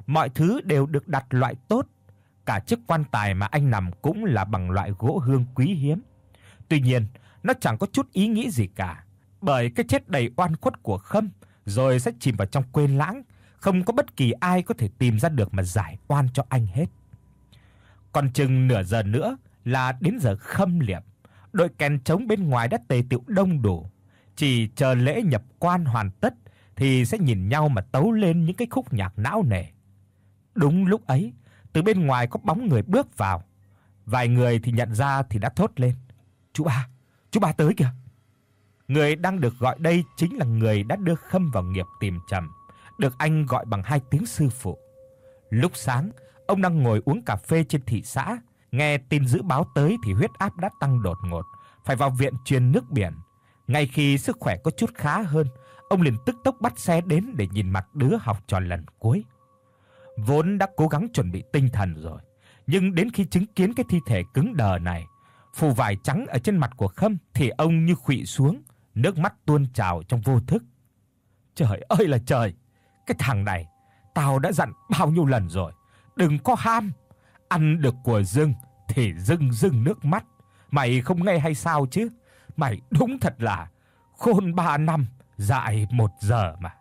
Mọi thứ đều được đặt loại tốt, cả chiếc quan tài mà anh nằm cũng là bằng loại gỗ hương quý hiếm. Tuy nhiên, nó chẳng có chút ý nghĩ gì cả, bởi cái chết đầy oan khuất của Khâm rồi sẽ chìm vào trong quên lãng, không có bất kỳ ai có thể tìm ra được mà giải oan cho anh hết. Còn chừng nửa giờ nữa là đến giờ khâm liệm. Đội kèn trống bên ngoài đã tề tựu đông đủ, chỉ chờ lễ nhập quan hoàn tất thì sẽ nhìn nhau mà tấu lên những cái khúc nhạc não nề. Đúng lúc ấy, từ bên ngoài có bóng người bước vào. Vài người thì nhận ra thì đã thốt lên: "Chú ba, chú ba tới kìa." Người đang được gọi đây chính là người đã đưa Khâm vào nghiệp tìm trầm, được anh gọi bằng hai tiếng sư phụ. Lúc sáng, ông đang ngồi uống cà phê trên thị xã, nghe tin dữ báo tới thì huyết áp đã tăng đột ngột, phải vào viện truyền nước biển. Ngay khi sức khỏe có chút khá hơn, ông liền tức tốc bắt xe đến để nhìn mặt đứa học trò lần cuối. Vốn đã cố gắng chuẩn bị tinh thần rồi, nhưng đến khi chứng kiến cái thi thể cứng đờ này, phù vải trắng ở trên mặt của Khâm thì ông như khuỵu xuống, nước mắt tuôn trào trong vô thức. Trời ơi là trời, cái thằng này, tao đã dặn bao nhiêu lần rồi, đừng có ham, ăn được của rừng thì rưng rưng nước mắt. Mày không nghe hay sao chứ? Mày đúng thật là khôn ba năm, dại một giờ mà.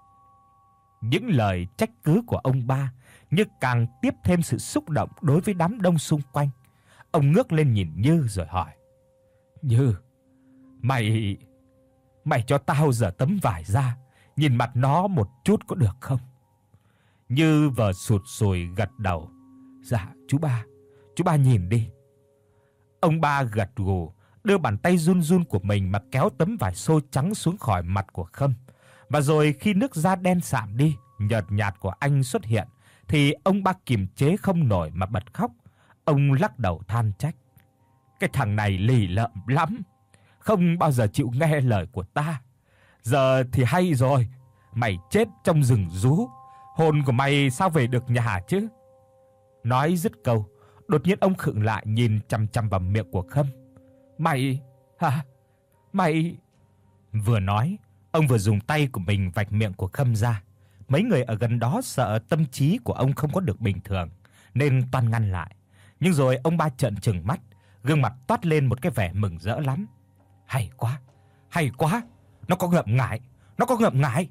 Những lời trách cứ của ông ba như càng tiếp thêm sự xúc động đối với đám đông xung quanh. Ông ngước lên nhìn Như rồi hỏi: "Như, mày mày cho tao giở tấm vải ra, nhìn mặt nó một chút có được không?" Như vờ sụt sùi gật đầu: "Dạ chú ba, chú ba nhìn đi." Ông ba gật gù, đưa bàn tay run run của mình mà kéo tấm vải xô trắng xuống khỏi mặt của Khâm. Và rồi khi nước da đen sạm đi, nhợt nhạt của anh xuất hiện thì ông ba kiềm chế không nổi mà bật khóc. Ông lắc đầu than trách: "Cái thằng này lì lợm lắm, không bao giờ chịu nghe lời của ta. Giờ thì hay rồi, mày chết trong rừng rú, hồn của mày sao về được nhà chứ?" Nói dứt câu, đột nhiên ông khựng lại nhìn chằm chằm vào miệng của Khâm. "Mày hả? Mày..." Vừa nói, ông vừa dùng tay của mình vạch miệng của Khâm ra. Mấy người ở gần đó sợ tâm trí của ông không có được bình thường nên toan ngăn lại. Nhưng rồi ông ba trợn trừng mắt, gương mặt toát lên một cái vẻ mừng rỡ lắm. "Hay quá, hay quá, nó có ngậm ngại, nó có ngậm ngại."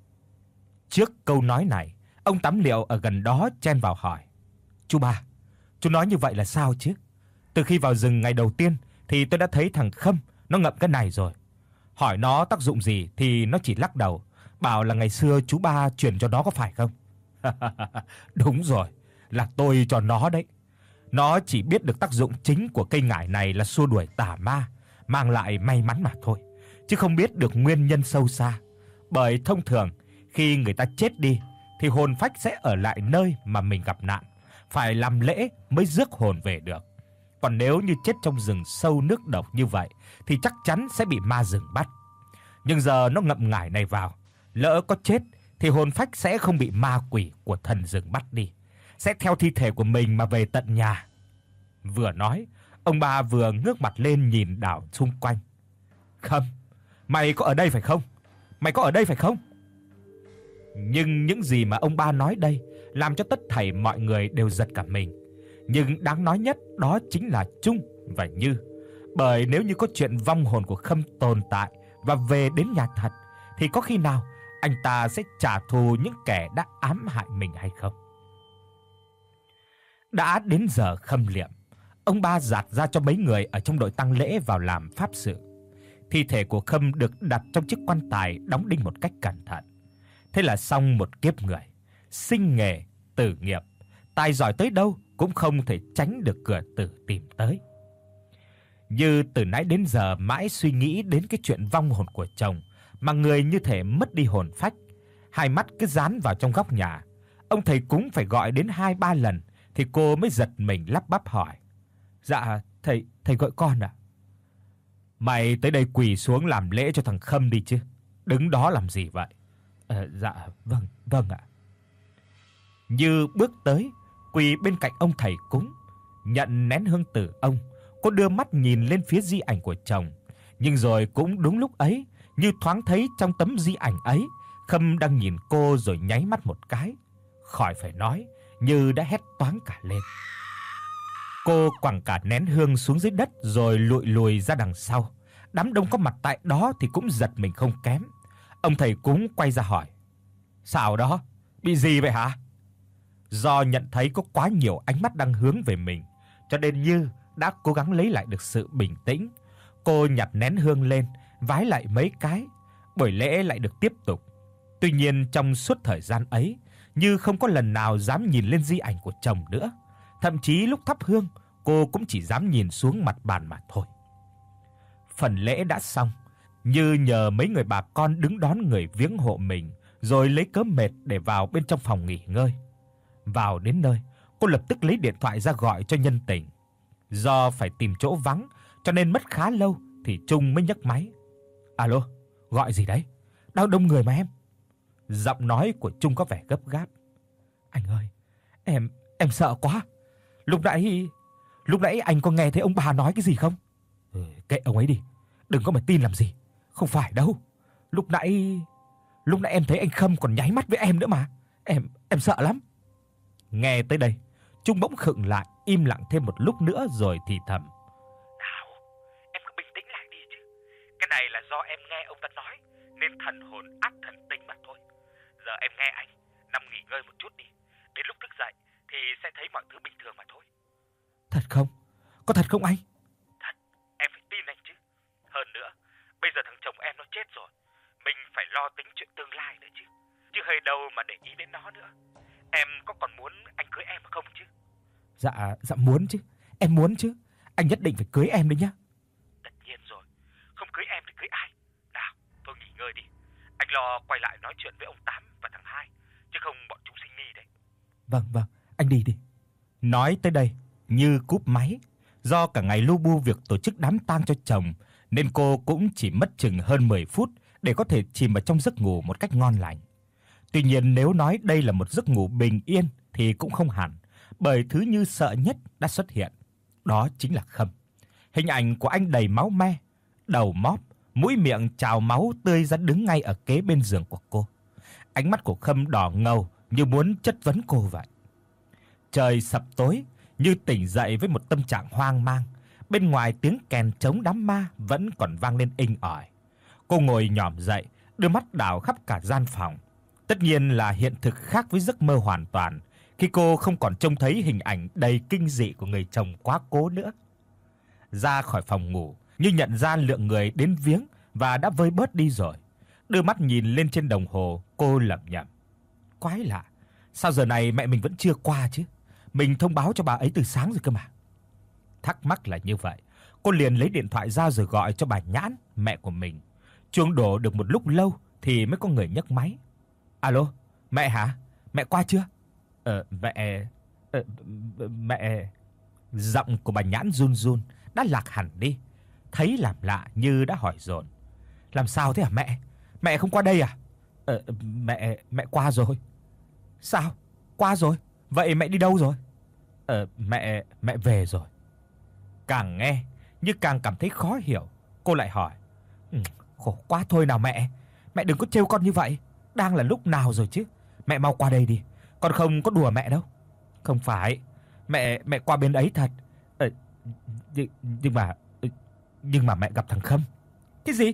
Trước câu nói này, ông Tắm Liệu ở gần đó chen vào hỏi: "Chú ba, chú nói như vậy là sao chứ? Từ khi vào rừng ngày đầu tiên thì tôi đã thấy thằng Khâm nó ngậm cái này rồi. Hỏi nó tác dụng gì thì nó chỉ lắc đầu, bảo là ngày xưa chú ba truyền cho nó, có phải không?" "Đúng rồi, là tôi cho nó đấy. Nó chỉ biết được tác dụng chính của cây ngải này là xua đuổi tà ma, mang lại may mắn mà thôi, chứ không biết được nguyên nhân sâu xa. Bởi thông thường khi người ta chết đi thì hồn phách sẽ ở lại nơi mà mình gặp nạn, phải làm lễ mới rước hồn về được. Còn nếu như chết trong rừng sâu nước độc như vậy thì chắc chắn sẽ bị ma rừng bắt. Nhưng giờ nó ngậm ngải này vào, lỡ có chết thì hồn phách sẽ không bị ma quỷ của thần rừng bắt đi, sẽ theo thi thể của mình mà về tận nhà." Vừa nói, ông ba vừa ngước mặt lên nhìn đảo xung quanh. "Khâm, mày có ở đây phải không? Mày có ở đây phải không?" Nhưng những gì mà ông ba nói đây làm cho tất thảy mọi người đều giật cả mình. Nhưng đáng nói nhất đó chính là Trung và Như. Bởi nếu như có chuyện vong hồn của Khâm tồn tại và về đến nhà thật thì có khi nào anh ta sẽ trả thù những kẻ đã ám hại mình hay không? Đã đến giờ khâm liệm, ông ba dạt ra cho mấy người ở trong đội tang lễ vào làm pháp sự. Thi thể của Khâm được đặt trong chiếc quan tài đóng đinh một cách cẩn thận. Thế là xong một kiếp người, sinh nghề, tử nghiệp, tài giỏi tới đâu cũng không thể tránh được cửa tử tìm tới. Như từ nãy đến giờ mãi suy nghĩ đến cái chuyện vong hồn của chồng, mà người như thể mất đi hồn phách, hai mắt cứ dán vào trong góc nhà. Ông thầy cúng phải gọi đến hai ba lần thì cô mới giật mình lắp bắp hỏi: "Dạ, thầy thầy gọi con à?" "Mày tới đây quỳ xuống làm lễ cho thằng Khâm đi chứ, đứng đó làm gì vậy?" "Ờ dạ vâng, vâng ạ." Như bước tới, quỳ bên cạnh ông thầy cúng, nhận nén hương từ ông. Cô đưa mắt nhìn lên phía di ảnh của chồng, nhưng rồi cũng đúng lúc ấy, Như thoáng thấy trong tấm di ảnh ấy, Khâm đang nhìn cô rồi nháy mắt một cái. khỏi phải nói, như đã hét toáng cả lên. Cô quẳng cả nén hương xuống dưới đất rồi lụi lùi ra đằng sau. Đám đông có mặt tại đó thì cũng giật mình không kém. Ông thầy cúng quay ra hỏi: "Sao đó? Bị gì vậy hả?" Do nhận thấy có quá nhiều ánh mắt đang hướng về mình, cho nên Như đã cố gắng lấy lại được sự bình tĩnh. Cô nhặt nén hương lên, vái lại mấy cái, buổi lễ lại được tiếp tục. Tuy nhiên trong suốt thời gian ấy, Như không có lần nào dám nhìn lên di ảnh của chồng nữa. Thậm chí lúc thắp hương, cô cũng chỉ dám nhìn xuống mặt bàn mà thôi. Phần lễ đã xong, Như nhờ mấy người bà con đứng đón người viếng hộ mình, rồi lấy cớ mệt để vào bên trong phòng nghỉ ngơi. Vào đến nơi, cô lập tức lấy điện thoại ra gọi cho nhân tình. Do phải tìm chỗ vắng, cho nên mất khá lâu thì Trung mới nhấc máy. "Alo, gọi gì đấy? Đâu đông người mà em." Giọng nói của Trung có vẻ gấp gáp. "Anh ơi, em em sợ quá. Lúc nãy lúc nãy anh có nghe thấy ông bà nói cái gì không?" "Ừ, kệ ông ấy đi, đừng có mà tin làm gì. Không phải đâu. Lúc nãy lúc nãy em thấy anh Khâm còn nháy mắt với em nữa mà. Em em sợ lắm." Nghe tới đây, Trung bỗng khựng lại, im lặng thêm một lúc nữa rồi thì thầm: "Nào, em cứ bình tĩnh lại đi chứ. Cái này là do em nghe ông ta nói nên thần hồn ác thần tính mà thôi. Giờ em nghe anh, nằm nghỉ ngơi một chút đi. Đến lúc thức dậy thì sẽ thấy mọi thứ bình thường mà thôi." "Thật không? Có thật không anh?" "Thật, em phải tin anh chứ. Hơn nữa, bây giờ thằng chồng em nó chết rồi, mình phải lo tính chuyện tương lai nữa chứ. Chứ hơi đâu mà để ý đến nó nữa. Em có còn muốn anh cưới em không chứ?" "Dạ, dạ muốn chứ. Em muốn chứ. Anh nhất định phải cưới em đấy nhá." "Tất nhiên rồi. Không cưới em thì cưới ai? Nào, thôi nghỉ ngơi đi. Anh lo quay lại nói chuyện với ông Tám và thằng Hai, chứ không bọn chúng sinh nghi đấy." "Vâng vâng, anh đi đi." Nói tới đây, Như cúp máy. Do cả ngày lu bu việc tổ chức đám tang cho chồng nên cô cũng chỉ mất chừng hơn mười phút để có thể chìm vào trong giấc ngủ một cách ngon lành. Tuy nhiên nếu nói đây là một giấc ngủ bình yên thì cũng không hẳn, bởi thứ Như sợ nhất đã xuất hiện. Đó chính là Khâm. Hình ảnh của anh đầy máu me, đầu móp, mũi miệng trào máu tươi ra đứng ngay ở kế bên giường của cô. Ánh mắt của Khâm đỏ ngầu như muốn chất vấn cô vậy. Trời sập tối, Như tỉnh dậy với một tâm trạng hoang mang. Bên ngoài tiếng kèn trống đám ma vẫn còn vang lên inh ỏi. Cô ngồi nhòm dậy, đưa mắt đảo khắp cả gian phòng. Tất nhiên là hiện thực khác với giấc mơ hoàn toàn, khi cô không còn trông thấy hình ảnh đầy kinh dị của người chồng quá cố nữa. Ra khỏi phòng ngủ, Như nhận ra lượng người đến viếng và đã vơi bớt đi rồi. Đưa mắt nhìn lên trên đồng hồ, cô lẩm nhẩm: "Quái lạ, sao giờ này mẹ mình vẫn chưa qua chứ? Mình thông báo cho bà ấy từ sáng rồi cơ mà." Thắc mắc là như vậy, cô liền lấy điện thoại ra rồi gọi cho bà Nhãn, mẹ của mình. Chuông đổ được một lúc lâu thì mới có người nhấc máy. "Alo, mẹ hả? Mẹ qua chưa?" "Ờ mẹ ờ, mẹ." Giọng của bà Nhãn run run, đã lạc hẳn đi. Thấy làm lạ Như đã hỏi dồn: "Làm sao thế hả mẹ? Mẹ không qua đây à?" "Ờ mẹ mẹ qua rồi." "Sao? Qua rồi? Vậy mẹ đi đâu rồi?" "Ờ mẹ mẹ về rồi." Càng nghe Như càng cảm thấy khó hiểu, cô lại hỏi: "Ừ, khổ quá thôi nào mẹ. Mẹ đừng có trêu con như vậy. Đang là lúc nào rồi chứ? Mẹ mau qua đây đi, con không có đùa mẹ đâu." "Không phải, mẹ mẹ qua bên ấy thật. Ờ nhưng, nhưng mà nhưng mà mẹ gặp thằng Khâm." "Cái gì?"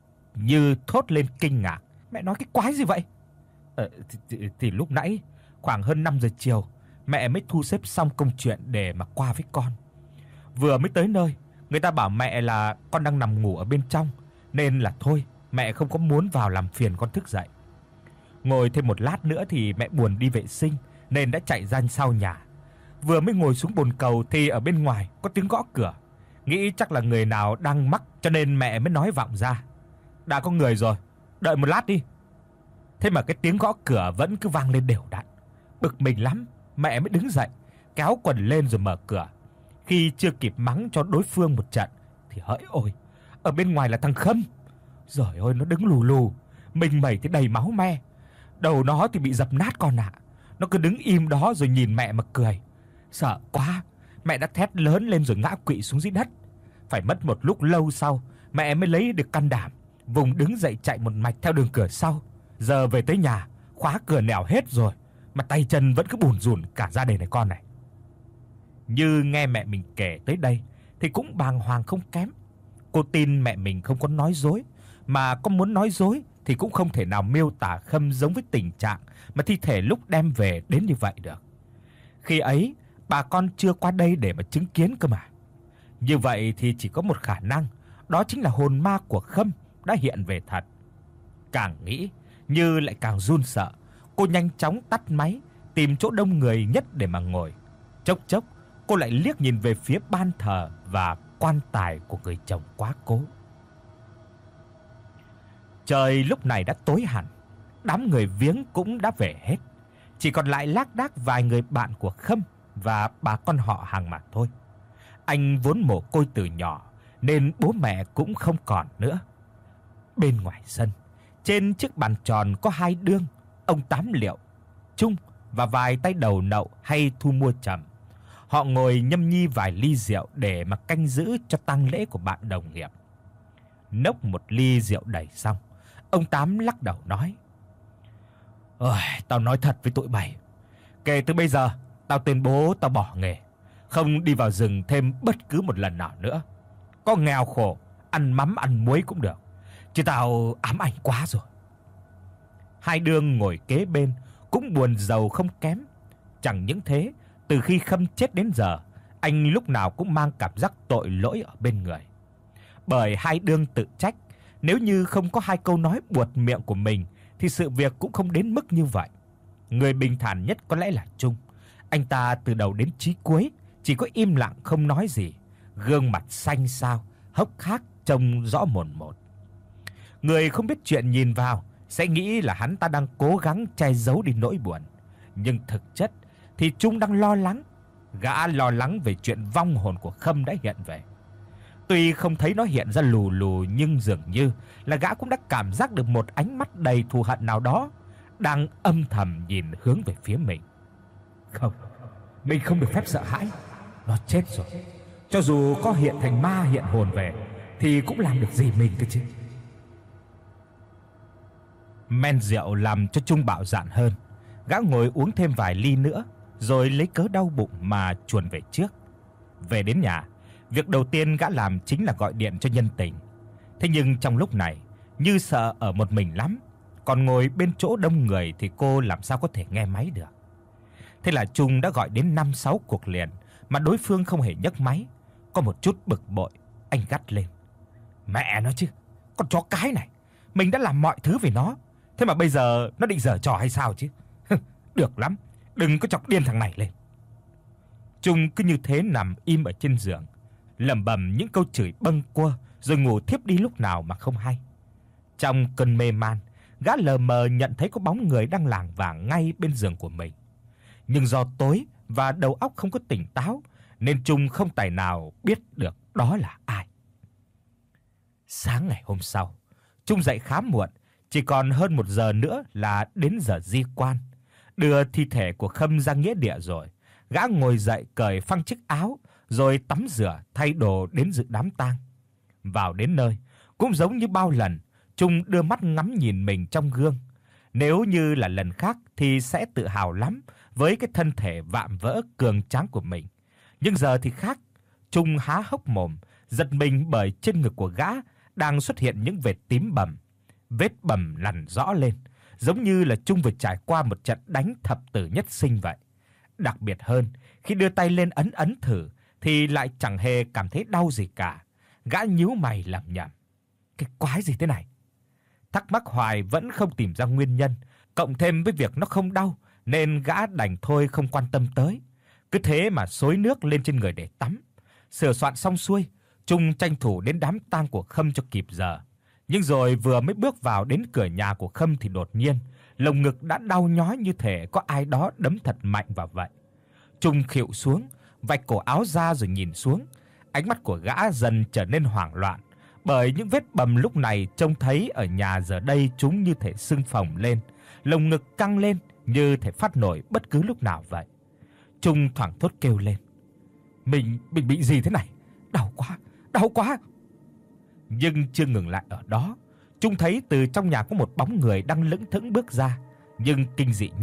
Như thốt lên kinh ngạc. "Mẹ nói cái quái gì vậy?" Ờ thì, thì, thì lúc nãy khoảng hơn năm giờ chiều, mẹ mới thu xếp xong công chuyện để mà qua với con. Vừa mới tới nơi, người ta bảo mẹ là con đang nằm ngủ ở bên trong, nên là thôi, mẹ không có muốn vào làm phiền con thức dậy. Ngồi thêm một lát nữa thì mẹ buồn đi vệ sinh nên đã chạy ra sau nhà. Vừa mới ngồi xuống bồn cầu thì ở bên ngoài có tiếng gõ cửa. Nghĩ chắc là người nào đang mắc cho nên mẹ mới nói vọng ra: "Đã có người rồi, đợi một lát đi." Thế mà cái tiếng gõ cửa vẫn cứ vang lên đều đặn. Bực mình lắm, mẹ mới đứng dậy, kéo quần lên rồi mở cửa. Khi chưa kịp mắng cho đối phương một trận thì hỡi ôi, ở bên ngoài là thằng Khâm. Giời ơi, nó đứng lù lù, mình mẩy thì đầy máu me. Đầu nó thì bị dập nát con ạ. Nó cứ đứng im đó rồi nhìn mẹ mà cười. Sợ quá, mẹ đã thét lớn lên rồi ngã quỵ xuống dưới đất. Phải mất một lúc lâu sau, mẹ mới lấy được can đảm, vùng đứng dậy chạy một mạch theo đường cửa sau. Giờ về tới nhà, khóa cửa nẻo hết rồi, mà tay chân vẫn cứ bủn rủn cả ra đây này con này. Như nghe mẹ mình kể tới đây thì cũng bàng hoàng không kém. Cô tin mẹ mình không có nói dối, mà có muốn nói dối thì cũng không thể nào miêu tả Khâm giống với tình trạng mà thi thể lúc đem về đến như vậy được. Khi ấy, bà con chưa qua đây để mà chứng kiến cơ mà. Như vậy thì chỉ có một khả năng, đó chính là hồn ma của Khâm đã hiện về thật. Càng nghĩ, Như lại càng run sợ. Cô nhanh chóng tắt máy, tìm chỗ đông người nhất để mà ngồi. Chốc chốc, cô lại liếc nhìn về phía ban thờ và quan tài của người chồng quá cố. Trời lúc này đã tối hẳn, đám người viếng cũng đã về hết, chỉ còn lại lác đác vài người bạn của Khâm và bà con họ hàng mà thôi. Anh vốn mồ côi từ nhỏ nên bố mẹ cũng không còn nữa. Bên ngoài sân, trên chiếc bàn tròn có hai đương, ông Tám Liệu, Trung và vài tay đầu nậu hay thu mua trầm. Họ ngồi nhâm nhi vài ly rượu để mà canh giữ cho tang lễ của bạn đồng nghiệp. Nốc một ly rượu đầy xong, ông Tám lắc đầu nói: "Ôi, tao nói thật với tụi mày, kể từ bây giờ tao tuyên bố tao bỏ nghề, không đi vào rừng thêm bất cứ một lần nào nữa. Có nghèo khổ, ăn mắm ăn muối cũng được, chứ tao ám ảnh quá rồi." Hai đương ngồi kế bên cũng buồn rầu không kém. Chẳng những thế, từ khi Khâm chết đến giờ, anh lúc nào cũng mang cảm giác tội lỗi ở bên người. Bởi hai đương tự trách, nếu như không có hai câu nói buột miệng của mình thì sự việc cũng không đến mức như vậy. Người bình thản nhất có lẽ là Trung. Anh ta từ đầu đến chí cuối chỉ có im lặng không nói gì, gương mặt xanh xao, hốc hác trông rõ mồn một. Người không biết chuyện nhìn vào sẽ nghĩ là hắn ta đang cố gắng che giấu đi nỗi buồn, nhưng thực chất thì Trung đang lo lắng. Gã lo lắng về chuyện vong hồn của Khâm đã hiện về. Tuy không thấy nó hiện ra lù lù, nhưng dường như là gã cũng đã cảm giác được một ánh mắt đầy thù hận nào đó đang âm thầm nhìn hướng về phía mình. Không, mình không được phép sợ hãi. Nó chết rồi, cho dù có hiện thành ma hiện hồn về thì cũng làm được gì mình cơ chứ. Men rượu làm cho Trung bạo dạn hơn. Gã ngồi uống thêm vài ly nữa rồi lấy cớ đau bụng mà chuồn về trước. Về đến nhà, việc đầu tiên gã làm chính là gọi điện cho nhân tình. Thế nhưng trong lúc này, Như sợ ở một mình lắm, còn ngồi bên chỗ đông người thì cô làm sao có thể nghe máy được. Thế là Trung đã gọi đến năm sáu cuộc liền mà đối phương không hề nhấc máy. Có một chút bực bội, anh gắt lên: "Mẹ nó chứ, con chó cái này, mình đã làm mọi thứ vì nó, thế mà bây giờ nó định giở trò hay sao chứ? Được lắm, đừng có chọc điên thằng này lên." Trung cứ như thế nằm im ở trên giường, lẩm bẩm những câu chửi bâng quơ rồi ngủ thiếp đi lúc nào mà không hay. Trong cơn mê man, gã lờ mờ nhận thấy có bóng người đang lảng vảng ngay bên giường của mình. Nhưng do tối và đầu óc không có tỉnh táo nên Trung không tài nào biết được đó là ai. Sáng ngày hôm sau, Trung dậy khá muộn, chỉ còn hơn một giờ nữa là đến giờ di quan. Đưa thi thể của Khâm ra nghĩa địa rồi, gã ngồi dậy cởi phăng chiếc áo rồi tắm rửa thay đồ đến dự đám tang. Vào đến nơi, cũng giống như bao lần, Trung đưa mắt ngắm nhìn mình trong gương. Nếu như là lần khác thì sẽ tự hào lắm với cái thân thể vạm vỡ cường tráng của mình. Nhưng giờ thì khác, Trung há hốc mồm, giật mình bởi trên ngực của gã đang xuất hiện những vệt tím bầm. Vết bầm lằn rõ lên, giống như là Trung vừa trải qua một trận đánh thập tử nhất sinh vậy. Đặc biệt hơn, khi đưa tay lên ấn ấn thử thì lại chẳng hề cảm thấy đau gì cả. Gã nhíu mày lẩm nhẩm: "Cái quái gì thế này?" Thắc mắc hoài vẫn không tìm ra nguyên nhân, cộng thêm với việc nó không đau nên gã đành thôi không quan tâm tới. Cứ thế mà xối nước lên trên người để tắm. Sửa soạn xong xuôi, Trung tranh thủ đến đám tang của Khâm cho kịp giờ. Nhưng rồi vừa mới bước vào đến cửa nhà của Khâm thì đột nhiên, lồng ngực đã đau nhói như thể có ai đó đấm thật mạnh vào vậy. Trung khuỵu xuống, vạch cổ áo ra rồi nhìn xuống. Ánh mắt của gã dần trở nên hoảng loạn, bởi những vết bầm lúc này trông thấy ở nhà giờ đây chúng như thể sưng phồng lên, lồng ngực căng lên như thể phát nổi bất cứ lúc nào vậy. Trung thoảng thốt kêu lên: Mình mình bị gì thế này? Đau quá, đau quá." Nhưng chưa ngừng lại ở đó, Trung thấy từ trong nhà có một bóng người đang lững thững bước ra, nhưng kinh dị nhất,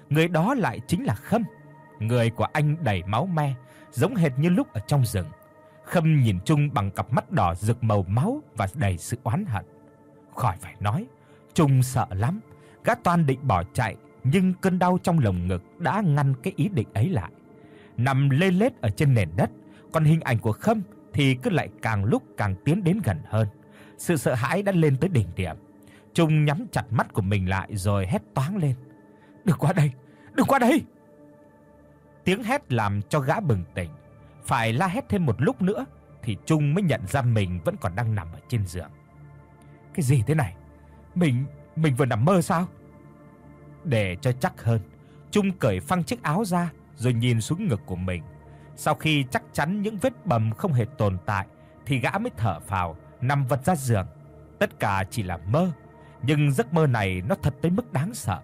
Người đó lại chính là Khâm. Người của anh đầy máu me, giống hệt như lúc ở trong rừng. Khâm nhìn Trung bằng cặp mắt đỏ rực màu máu và đầy sự oán hận. Khỏi phải nói, Trung sợ lắm, gã toan định bỏ chạy, nhưng cơn đau trong lồng ngực đã ngăn cái ý định ấy lại. Nằm lê lết ở trên nền đất, còn hình ảnh của Khâm thì cứ lại càng lúc càng tiến đến gần hơn. Sự sợ hãi đã lên tới đỉnh điểm. Trung nhắm chặt mắt của mình lại rồi hét toáng lên: "Đừng qua đây, đừng qua đây!" Tiếng hét làm cho gã bừng tỉnh. Phải la hét thêm một lúc nữa thì Trung mới nhận ra mình vẫn còn đang nằm ở trên giường. Cái gì thế này? Mình mình vừa nằm mơ sao? Để cho chắc hơn, Trung cởi phăng chiếc áo ra rồi nhìn xuống ngực của mình. Sau khi chắc chắn những vết bầm không hề tồn tại thì gã mới thở phào, nằm vật ra giường. Tất cả chỉ là mơ, nhưng giấc mơ này nó thật tới mức đáng sợ.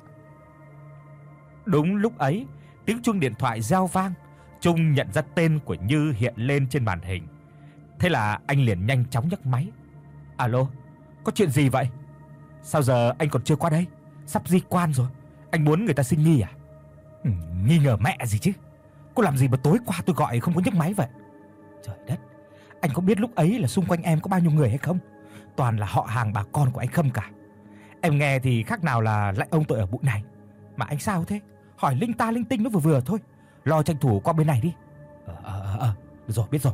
Đúng lúc ấy, tiếng chuông điện thoại reo vang. Trung nhận ra tên của Như hiện lên trên màn hình. Thế là anh liền nhanh chóng nhấc máy. "Alo, có chuyện gì vậy? Sao giờ anh còn chưa qua đây? Sắp di quan rồi. Anh muốn người ta sinh nghi à?" Ừ, nghi ngờ mẹ gì chứ. Có làm gì mà tối qua tôi gọi không có nhấc máy vậy? Trời đất, anh có biết lúc ấy là xung quanh em có bao nhiêu người hay không? Toàn là họ hàng bà con của anh Khâm cả. Em nghe thì khác nào là lại ông tội ở bụi này. Mà anh sao thế? Hỏi linh ta linh tinh nó vừa vừa thôi. Lo tranh thủ qua bên này đi. Ờ ờ ờ, rồi biết rồi.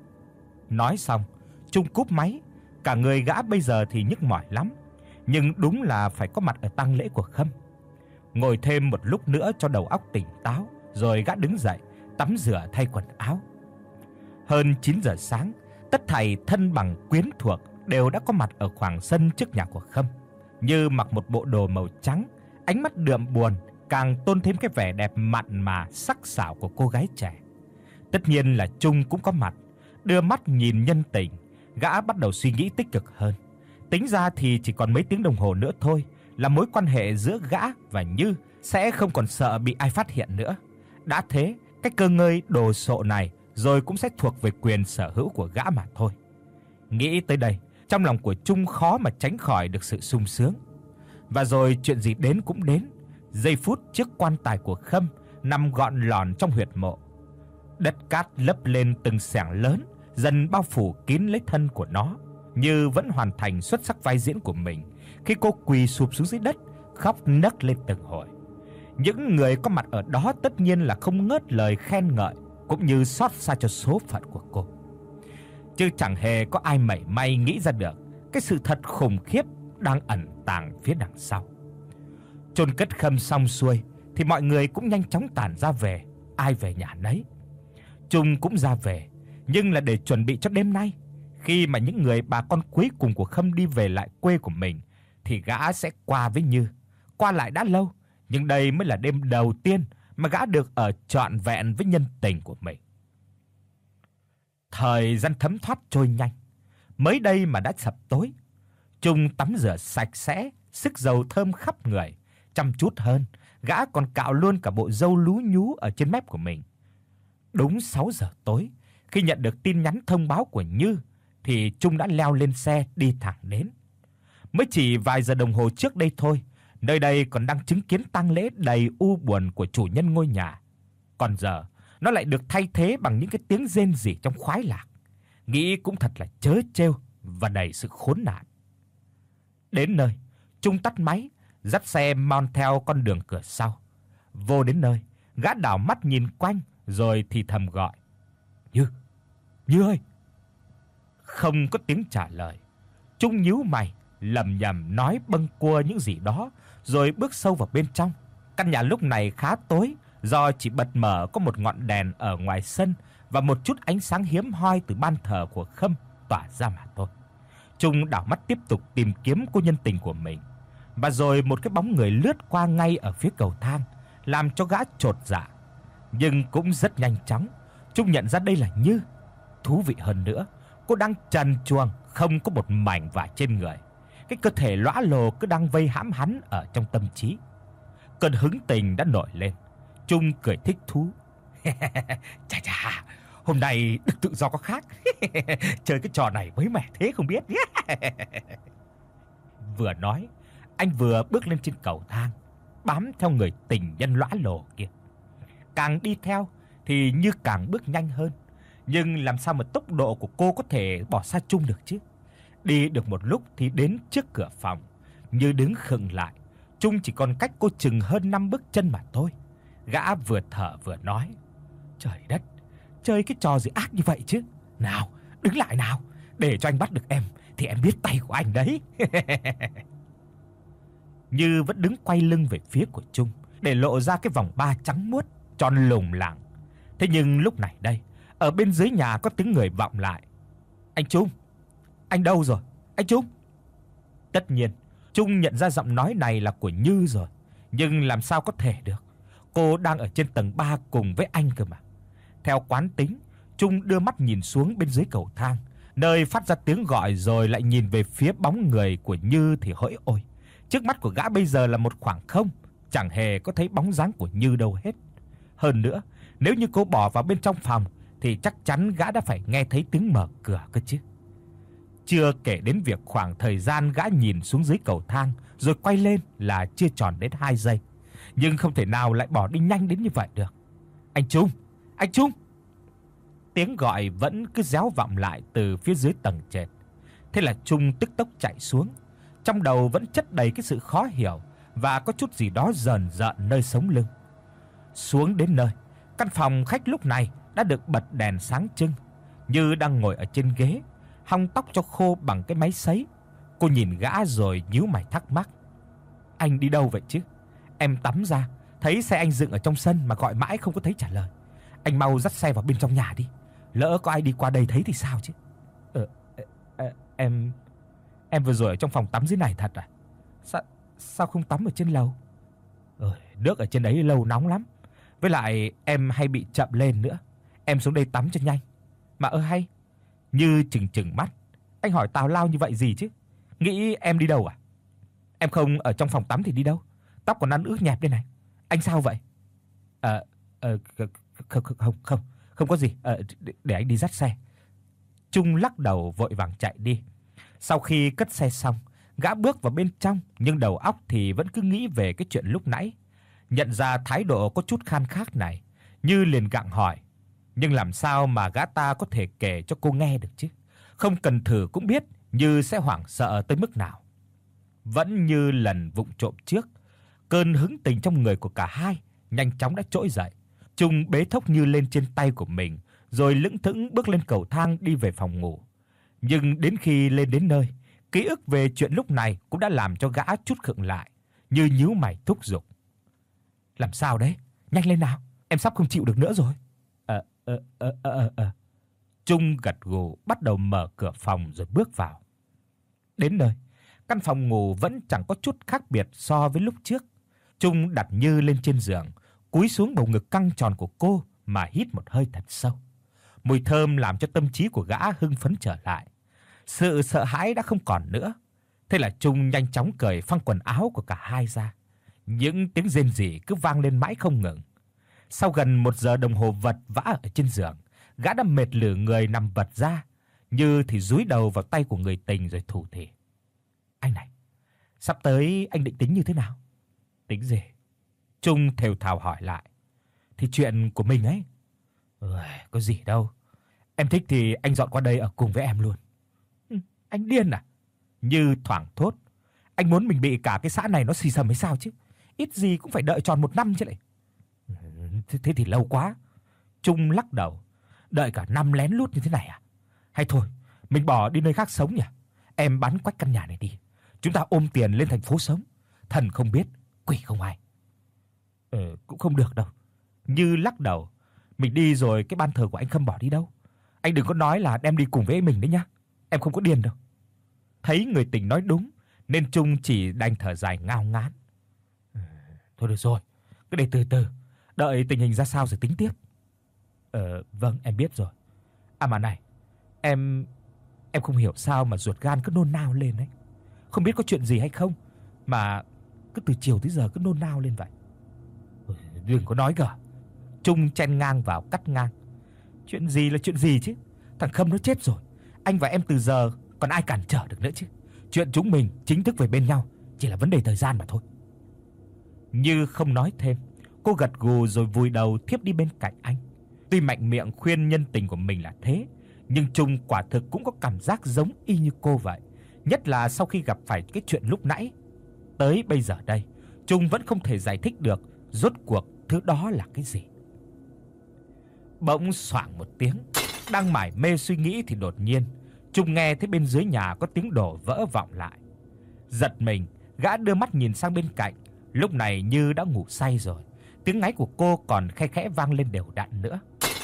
Nói xong, Trung cúp máy. Cả người gã bây giờ thì nhức mỏi lắm, nhưng đúng là phải có mặt ở tang lễ của Khâm. Ngồi thêm một lúc nữa cho đầu óc tỉnh táo, rồi gã đứng dậy, tắm rửa thay quần áo. Hơn chín giờ sáng, tất thảy thân bằng quyến thuộc đều đã có mặt ở khoảng sân trước nhà của Khâm. Như mặc một bộ đồ màu trắng, ánh mắt đượm buồn càng tôn thêm cái vẻ đẹp mặn mà sắc sảo của cô gái trẻ. Tất nhiên là Trung cũng có mặt, đưa mắt nhìn nhân tình, gã bắt đầu suy nghĩ tích cực hơn. Tính ra thì chỉ còn mấy tiếng đồng hồ nữa thôi là mối quan hệ giữa gã và Như sẽ không còn sợ bị ai phát hiện nữa. Đã thế, cái cơ ngơi đồ sộ này rồi cũng sẽ thuộc về quyền sở hữu của gã mà thôi. Nghĩ tới đây, trong lòng của Trung khó mà tránh khỏi được sự sung sướng. Và rồi chuyện gì đến cũng đến. Giây phút chiếc quan tài của Khâm nằm gọn lòn trong huyệt mộ. Đất cát lấp lên từng xẻng lớn, dần bao phủ kín lấy thân của nó. Như vẫn hoàn thành xuất sắc vai diễn của mình khi cô quỳ sụp xuống dưới đất, khóc nấc lên từng hồi. Những người có mặt ở đó tất nhiên là không ngớt lời khen ngợi cũng như xót xa cho số phận của cô. Chứ chẳng hề có ai mảy may nghĩ ra được cái sự thật khủng khiếp đang ẩn tàng phía đằng sau. Chôn cất Khâm xong xuôi thì mọi người cũng nhanh chóng tản ra về, ai về nhà nấy. Trung cũng ra về, nhưng là để chuẩn bị cho đêm nay. Khi mà những người bà con cuối cùng của Khâm đi về lại quê của mình thì gã sẽ qua với Như. Qua lại đã lâu, nhưng đây mới là đêm đầu tiên mà gã được ở trọn vẹn với nhân tình của mình. Thời gian thấm thoát trôi nhanh, mới đây mà đã sập tối. Trung tắm rửa sạch sẽ, sức dầu thơm khắp người, chăm chút hơn, gã còn cạo luôn cả bộ râu lú nhú ở trên mép của mình. Đúng sáu giờ tối, khi nhận được tin nhắn thông báo của Như thì Trung đã leo lên xe đi thẳng đến. Mới chỉ vài giờ đồng hồ trước đây thôi, nơi đây còn đang chứng kiến tang lễ đầy u buồn của chủ nhân ngôi nhà. Còn giờ, nó lại được thay thế bằng những cái tiếng rên rỉ trong khoái lạc. Nghĩ cũng thật là trớ trêu và đầy sự khốn nạn. Đến nơi, Trung tắt máy, dắt xe mon theo con đường cửa sau. Vô đến nơi, gã đảo mắt nhìn quanh rồi thì thầm gọi: "Như, Như ơi!" Không có tiếng trả lời. Trung nhíu mày, lẩm nhẩm nói bâng quơ những gì đó rồi bước sâu vào bên trong. Căn nhà lúc này khá tối, do chỉ bật mở có một ngọn đèn ở ngoài sân và một chút ánh sáng hiếm hoi từ ban thờ của Khâm tỏa ra mà thôi. Trung đảo mắt tiếp tục tìm kiếm cô nhân tình của mình. Và rồi một cái bóng người lướt qua ngay ở phía cầu thang, làm cho gã chột dạ. Nhưng cũng rất nhanh chóng, Trung nhận ra đây là Như. Thú vị hơn nữa, cô đang trần truồng, không có một mảnh vải trên người. Cái cơ thể lõa lồ cứ đang vây hãm hắn ở trong tâm trí. Cơn hứng tình đã nổi lên. Trung cười thích thú. Chà chà, hôm nay được tự do có khác. Chơi cái trò này mới mẻ thế không biết. Vừa nói, anh vừa bước lên trên cầu thang. bám theo người tình nhân lõa lồ kia. Càng đi theo thì Như càng bước nhanh hơn, nhưng làm sao mà tốc độ của cô có thể bỏ xa Trung được chứ? Đi được một lúc thì đến trước cửa phòng, Như đứng khựng lại. Trung chỉ còn cách cô chừng hơn năm bước chân mà thôi. Gã vừa thở vừa nói: "Trời đất, chơi cái trò gì ác như vậy chứ? Nào, đứng lại nào, để cho anh bắt được em thì em biết tay của anh đấy." Như vẫn đứng quay lưng về phía của Trung, để lộ ra cái vòng ba trắng muốt tròn lủng lẳng. Thế nhưng lúc này đây, ở bên dưới nhà có tiếng người vọng lại: "Anh Trung, anh đâu rồi? Anh Trung?" Tất nhiên, Trung nhận ra giọng nói này là của Như rồi, nhưng làm sao có thể được? Cô đang ở trên tầng ba cùng với anh cơ mà. Theo quán tính, Trung đưa mắt nhìn xuống bên dưới cầu thang, nơi phát ra tiếng gọi, rồi lại nhìn về phía bóng người của Như thì hỡi ôi, trước mắt của gã bây giờ là một khoảng không, chẳng hề có thấy bóng dáng của Như đâu hết. Hơn nữa, nếu như cô bỏ vào bên trong phòng thì chắc chắn gã đã phải nghe thấy tiếng mở cửa cơ chứ. Chưa kể đến việc khoảng thời gian gã nhìn xuống dưới cầu thang rồi quay lên là chưa tròn đến hai giây, nhưng không thể nào lại bỏ đi nhanh đến như vậy được. "Anh Trung, anh Trung!" Tiếng gọi vẫn cứ réo vọng lại từ phía dưới tầng trệt. Thế là Trung tức tốc chạy xuống, trong đầu vẫn chất đầy cái sự khó hiểu và có chút gì đó rờn rợn nơi sống lưng. Xuống đến nơi, căn phòng khách lúc này đã được bật đèn sáng trưng. Như đang ngồi ở trên ghế, hong tóc cho khô bằng cái máy sấy. Cô nhìn gã rồi nhíu mày thắc mắc: "Anh đi đâu vậy chứ? Em tắm ra, thấy xe anh dựng ở trong sân mà gọi mãi không có thấy trả lời. Anh mau dắt xe vào bên trong nhà đi, lỡ có ai đi qua đây thấy thì sao chứ?" Ờ, ờ em em vừa rồi ở trong phòng tắm dưới này thật à? Sao sao không tắm ở trên lầu? Ơi, nước ở trên đấy lâu nóng lắm. Với lại em hay bị chậm lên nữa. Em xuống đây tắm cho nhanh. Mà ơ hay, Như chừng chừng mắt, anh hỏi tào lao như vậy gì chứ? Nghĩ em đi đâu à? Em không ở trong phòng tắm thì đi đâu? Tóc còn ăn ướt nhẹp đây này. Anh sao vậy? Ờ ờ không không không, không có gì, ờ để anh đi dắt xe. Trung lắc đầu vội vàng chạy đi. Sau khi cất xe xong, gã bước vào bên trong, nhưng đầu óc thì vẫn cứ nghĩ về cái chuyện lúc nãy. Nhận ra thái độ có chút khan khác này, Như liền gặng hỏi: "Nhưng làm sao mà gã ta có thể kể cho cô nghe được chứ? Không cần thử cũng biết Như sẽ hoảng sợ tới mức nào." Vẫn như lần vụng trộm trước, cơn hứng tình trong người của cả hai nhanh chóng đã trỗi dậy. Trung bế thốc Như lên trên tay của mình, rồi lững thững bước lên cầu thang đi về phòng ngủ. Nhưng đến khi lên đến nơi, ký ức về chuyện lúc này cũng đã làm cho gã chút khựng lại. Như nhíu mày thúc giục: "Làm sao đấy? Nhanh lên nào, em sắp không chịu được nữa rồi." Ờ ờ ờ ờ ờ. Trung gật gù bắt đầu mở cửa phòng rồi bước vào. Đến nơi, căn phòng ngủ vẫn chẳng có chút khác biệt so với lúc trước. Trung đặt Như lên trên giường, cúi xuống bầu ngực căng tròn của cô mà hít một hơi thật sâu. Mùi thơm làm cho tâm trí của gã hưng phấn trở lại. Sự sợ hãi đã không còn nữa. Thế là Trung nhanh chóng cởi phăng quần áo của cả hai ra. Những tiếng rên rỉ cứ vang lên mãi không ngừng. Sau gần một giờ đồng hồ vật vã ở trên giường, gã đã mệt lử người nằm vật ra, Như thì dúi đầu vào tay của người tình rồi thủ thỉ: "Anh này, sắp tới anh định tính như thế nào?" "Tính gì?" Trung thều thào hỏi lại. "Thì chuyện của mình ấy." "Ơi, có gì đâu. Em thích thì anh dọn qua đây ở cùng với em luôn." "Ừ, anh điên à?" Như thoảng thốt. "Anh muốn mình bị cả cái xã này nó xì xầm hay sao chứ? Ít gì cũng phải đợi tròn một năm chứ lại." Thế, thế thì lâu quá." Trung lắc đầu. "Đợi cả năm lén lút như thế này à? Hay thôi, mình bỏ đi nơi khác sống nhỉ? Em bán quách căn nhà này đi. Chúng ta ôm tiền lên thành phố sống. Thần không biết, quỷ không hay." "Ờ, cũng không được đâu." Như lắc đầu. "Mình đi rồi cái ban thờ của anh Khâm bỏ đi đâu? Anh đừng có nói là đem đi cùng với mình đấy nhá. Em không có điên đâu." Thấy người tình nói đúng, nên Trung chỉ đành thở dài ngao ngán. "Ừ, thôi được rồi, cứ để từ từ, đợi tình hình ra sao rồi tính tiếp." "Ờ, vâng, em biết rồi. À mà này, em em không hiểu sao mà ruột gan cứ nôn nao lên đấy. Không biết có chuyện gì hay không mà cứ từ chiều tới giờ cứ nôn nao lên vậy." "Ừ, đừng có nói gở." Trung chen ngang vào cắt ngang. "Chuyện gì là chuyện gì chứ? Thằng Khâm nó chết rồi, anh và em từ giờ còn ai cản trở được nữa chứ? Chuyện chúng mình chính thức về bên nhau chỉ là vấn đề thời gian mà thôi." Như không nói thêm, cô gật gù rồi vùi đầu thiếp đi bên cạnh anh. Tuy mạnh miệng khuyên nhân tình của mình là thế, nhưng Trung quả thực cũng có cảm giác giống y như cô vậy, nhất là sau khi gặp phải cái chuyện lúc nãy. Tới bây giờ đây, Trung vẫn không thể giải thích được rốt cuộc thứ đó là cái gì. Bỗng xoảng một tiếng, đang mải mê suy nghĩ thì đột nhiên, Trung nghe thấy bên dưới nhà có tiếng đổ vỡ vọng lại. Giật mình, gã đưa mắt nhìn sang bên cạnh, lúc này Như đã ngủ say rồi. Tiếng ngáy của cô còn khe khẽ vang lên đều đặn nữa.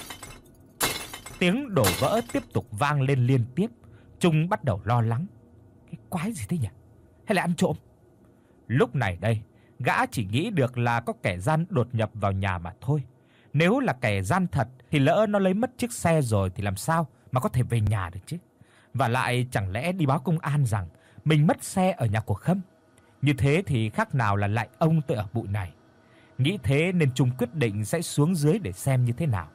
Tiếng đổ vỡ tiếp tục vang lên liên tiếp. Trung bắt đầu lo lắng. Cái quái gì thế nhỉ? Hay là ăn trộm? Lúc này đây, gã chỉ nghĩ được là có kẻ gian đột nhập vào nhà mà thôi. Nếu là kẻ gian thật thì lỡ nó lấy mất chiếc xe rồi thì làm sao mà có thể về nhà được chứ? Và lại chẳng lẽ đi báo công an rằng mình mất xe ở nhà của Khâm? Như thế thì khác nào là lại ông tới ở bụi này. Nghĩ thế nên Trung quyết định sẽ xuống dưới để xem như thế nào.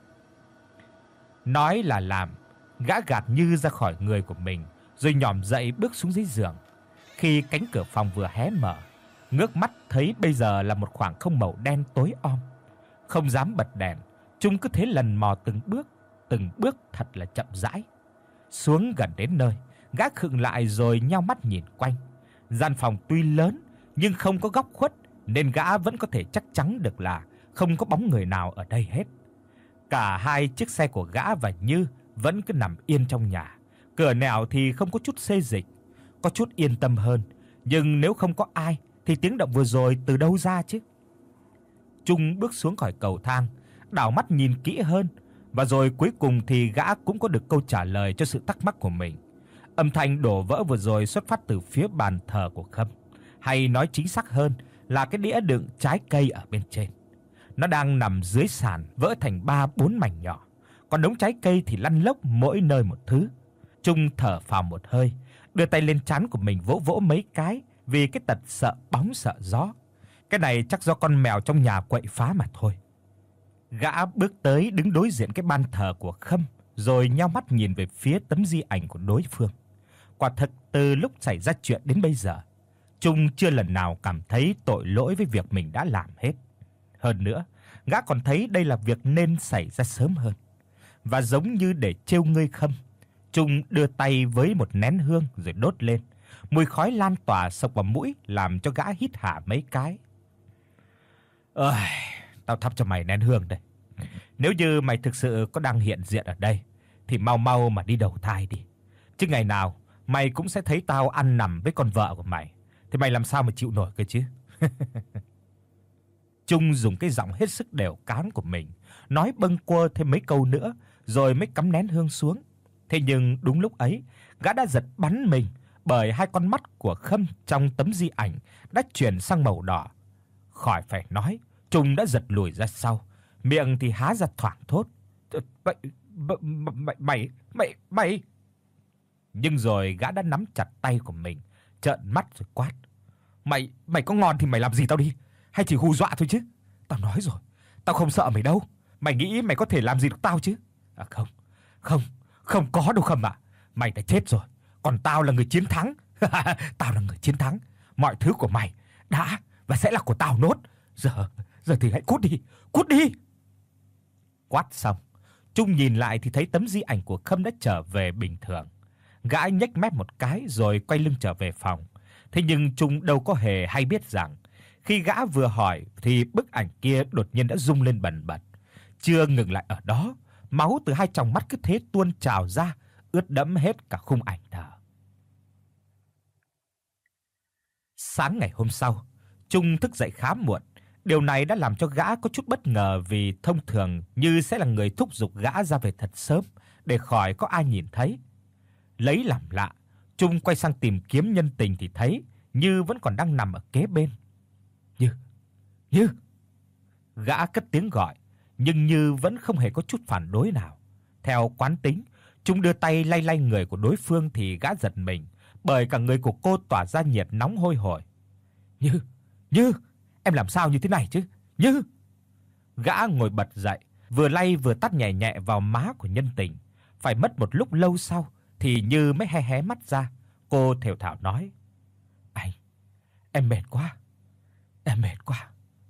Nói là làm, gã gạt Như ra khỏi người của mình, rồi nhỏm dậy bước xuống dưới giường. Khi cánh cửa phòng vừa hé mở, ngước mắt thấy bây giờ là một khoảng không màu đen tối om. Không dám bật đèn, Trung cứ thế lần mò từng bước, từng bước thật là chậm rãi. Xuống gần đến nơi, gã khựng lại rồi nheo mắt nhìn quanh. Gian phòng tuy lớn nhưng không có góc khuất nên gã vẫn có thể chắc chắn được là không có bóng người nào ở đây hết. Cả hai chiếc xe của gã và Như vẫn cứ nằm yên trong nhà, cửa nẻo thì không có chút xê dịch, có chút yên tâm hơn, nhưng nếu không có ai thì tiếng động vừa rồi từ đâu ra chứ? Trung bước xuống khỏi cầu thang, đảo mắt nhìn kỹ hơn, và rồi cuối cùng thì gã cũng có được câu trả lời cho sự thắc mắc của mình. Âm thanh đổ vỡ vừa rồi xuất phát từ phía bàn thờ của Khâm, hay nói chính xác hơn là cái đĩa đựng trái cây ở bên trên. Nó đang nằm dưới sàn vỡ thành ba bốn mảnh nhỏ, còn đống trái cây thì lăn lóc mỗi nơi một thứ. Trung thở phào một hơi, đưa tay lên trán của mình vỗ vỗ mấy cái vì cái tật sợ bóng sợ gió. Cái này chắc do con mèo trong nhà quậy phá mà thôi. Gã bước tới đứng đối diện cái ban thờ của Khâm, rồi nheo mắt nhìn về phía tấm di ảnh của đối phương. Quả thật từ lúc xảy ra chuyện đến bây giờ, Trung chưa lần nào cảm thấy tội lỗi với việc mình đã làm hết. Hơn nữa, gã còn thấy đây là việc nên xảy ra sớm hơn. Và giống như để trêu ngươi Khâm, Trung đưa tay với một nén hương rồi đốt lên. Mùi khói lan tỏa sộc vào mũi làm cho gã hít hà mấy cái. Ơi, tao thắp cho mày nén hương đây. Nếu như mày thực sự có đang hiện diện ở đây thì mau mau mà đi đầu thai đi. Chứ ngày nào mày cũng sẽ thấy tao ăn nằm với con vợ của mày, thì mày làm sao mà chịu nổi cơ chứ? Trung dùng cái giọng hết sức đều cán của mình, nói bâng quơ thêm mấy câu nữa rồi mới cắm nén hương xuống. Thế nhưng đúng lúc ấy, gã đã giật bắn mình bởi hai con mắt của Khâm trong tấm di ảnh đã chuyển sang màu đỏ. Khỏi phải nói, Trung đã giật lùi ra sau, miệng thì há ra thoảng thốt: "Mày mày mày mày mày." Nhưng rồi gã đã nắm chặt tay của mình, trợn mắt rồi quát: "Mày mày có ngon thì mày làm gì tao đi, hay chỉ hù dọa thôi chứ? Tao nói rồi, tao không sợ mày đâu. Mày nghĩ mày có thể làm gì được tao chứ?" "À không, không, không có đâu Khâm ạ. À. Mày đã chết rồi, còn tao là người chiến thắng." "Tao là người chiến thắng, mọi thứ của mày đã và sẽ là của tao nốt. Giờ, giờ thì hãy cút đi, cút đi." Quát xong, Trung nhìn lại thì thấy tấm di ảnh của Khâm đã trở về bình thường. Gã nhếch mép một cái rồi quay lưng trở về phòng. Thế nhưng Trung đâu có hề hay biết rằng khi gã vừa hỏi thì bức ảnh kia đột nhiên đã rung lên bần bật. Chưa ngừng lại ở đó, máu từ hai tròng mắt cứ thế tuôn trào ra, ướt đẫm hết cả khung ảnh thờ. Sáng ngày hôm sau, Trung thức dậy khá muộn. Điều này đã làm cho gã có chút bất ngờ vì thông thường Như sẽ là người thúc giục gã ra về thật sớm để khỏi có ai nhìn thấy. Lấy làm lạ, Trung quay sang tìm kiếm nhân tình thì thấy Như vẫn còn đang nằm ở kế bên. "Như, Như." Gã cất tiếng gọi, nhưng Như vẫn không hề có chút phản đối nào. Theo quán tính, Trung đưa tay lay lay người của đối phương thì gã giật mình, bởi cả người của cô tỏa ra nhiệt nóng hôi hổi. "Như, Như, em làm sao như thế này chứ? Như." Gã ngồi bật dậy, vừa lay vừa tát nhẹ nhẹ vào má của nhân tình. Phải mất một lúc lâu sau thì Như mới hé hé mắt ra. Cô thều thào nói: "Anh, em mệt quá. Em mệt quá."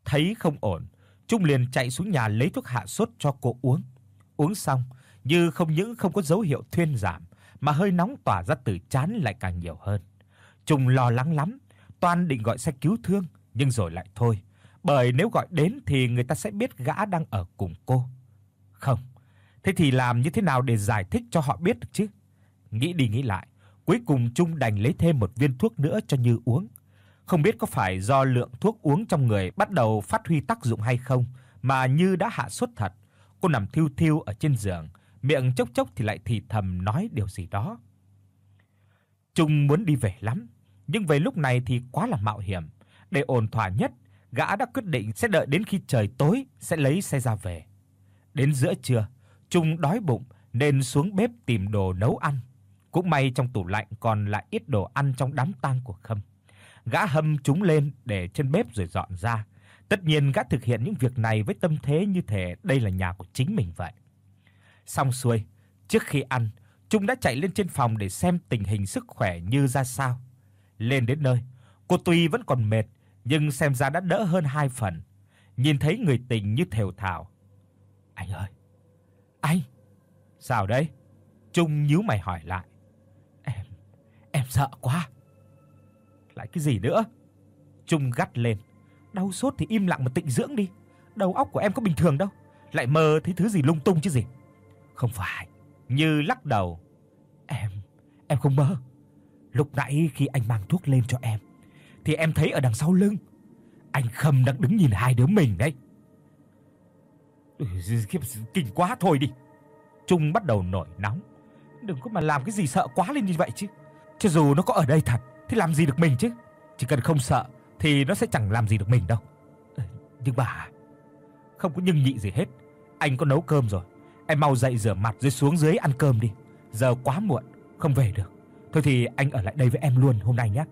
Thấy không ổn, Trung liền chạy xuống nhà lấy thuốc hạ sốt cho cô uống. Uống xong, Như không những không có dấu hiệu thuyên giảm mà hơi nóng tỏa ra từ trán lại càng nhiều hơn. Trung lo lắng lắm, toan định gọi xe cứu thương nhưng rồi lại thôi, bởi nếu gọi đến thì người ta sẽ biết gã đang ở cùng cô. Không, thế thì làm như thế nào để giải thích cho họ biết được chứ? Nghĩ đi nghĩ lại, cuối cùng Trung đành lấy thêm một viên thuốc nữa cho Như uống. Không biết có phải do lượng thuốc uống trong người bắt đầu phát huy tác dụng hay không mà Như đã hạ sốt thật. Cô nằm thiu thiu ở trên giường, miệng chốc chốc thì lại thì thầm nói điều gì đó. Trung muốn đi về lắm, nhưng về lúc này thì quá là mạo hiểm. Để ổn thỏa nhất, gã đã quyết định sẽ đợi đến khi trời tối sẽ lấy xe ra về. Đến giữa trưa, Trung đói bụng nên xuống bếp tìm đồ nấu ăn. Cũng may trong tủ lạnh còn lại ít đồ ăn trong đám tang của Khâm. Gã hâm chúng lên để trên bếp rồi dọn ra. Tất nhiên gã thực hiện những việc này với tâm thế như thể đây là nhà của chính mình vậy. Xong xuôi, trước khi ăn, Trung đã chạy lên trên phòng để xem tình hình sức khỏe Như ra sao. Lên đến nơi, cô tuy vẫn còn mệt nhưng xem ra đã đỡ hơn hai phần. Nhìn thấy người tình Như thều thào. "Anh ơi, anh." "Sao đấy?" Trung nhíu mày hỏi lại. "Em em sợ quá." "Lại cái gì nữa?" Trung gắt lên. "Đau sốt thì im lặng mà tịnh dưỡng đi. Đầu óc của em có bình thường đâu, lại mơ thấy thứ gì lung tung chứ gì." "Không phải." Như lắc đầu. "Em em không mơ. Lúc nãy khi anh mang thuốc lên cho em thì em thấy ở đằng sau lưng anh Khâm đang đứng nhìn hai đứa mình đấy." "Ừ, kinh quá thôi đi." Trung bắt đầu nổi nóng. "Đừng có mà làm cái gì sợ quá lên như vậy chứ. Cho dù nó có ở đây thật thì làm gì được mình chứ. Chỉ cần không sợ thì nó sẽ chẳng làm gì được mình đâu." "Nhưng bà..." "Không có nhưng nhị gì hết. Anh có nấu cơm rồi. Em mau dậy rửa mặt rồi xuống dưới ăn cơm đi. Giờ quá muộn, không về được. Thôi thì anh ở lại đây với em luôn hôm nay nhé."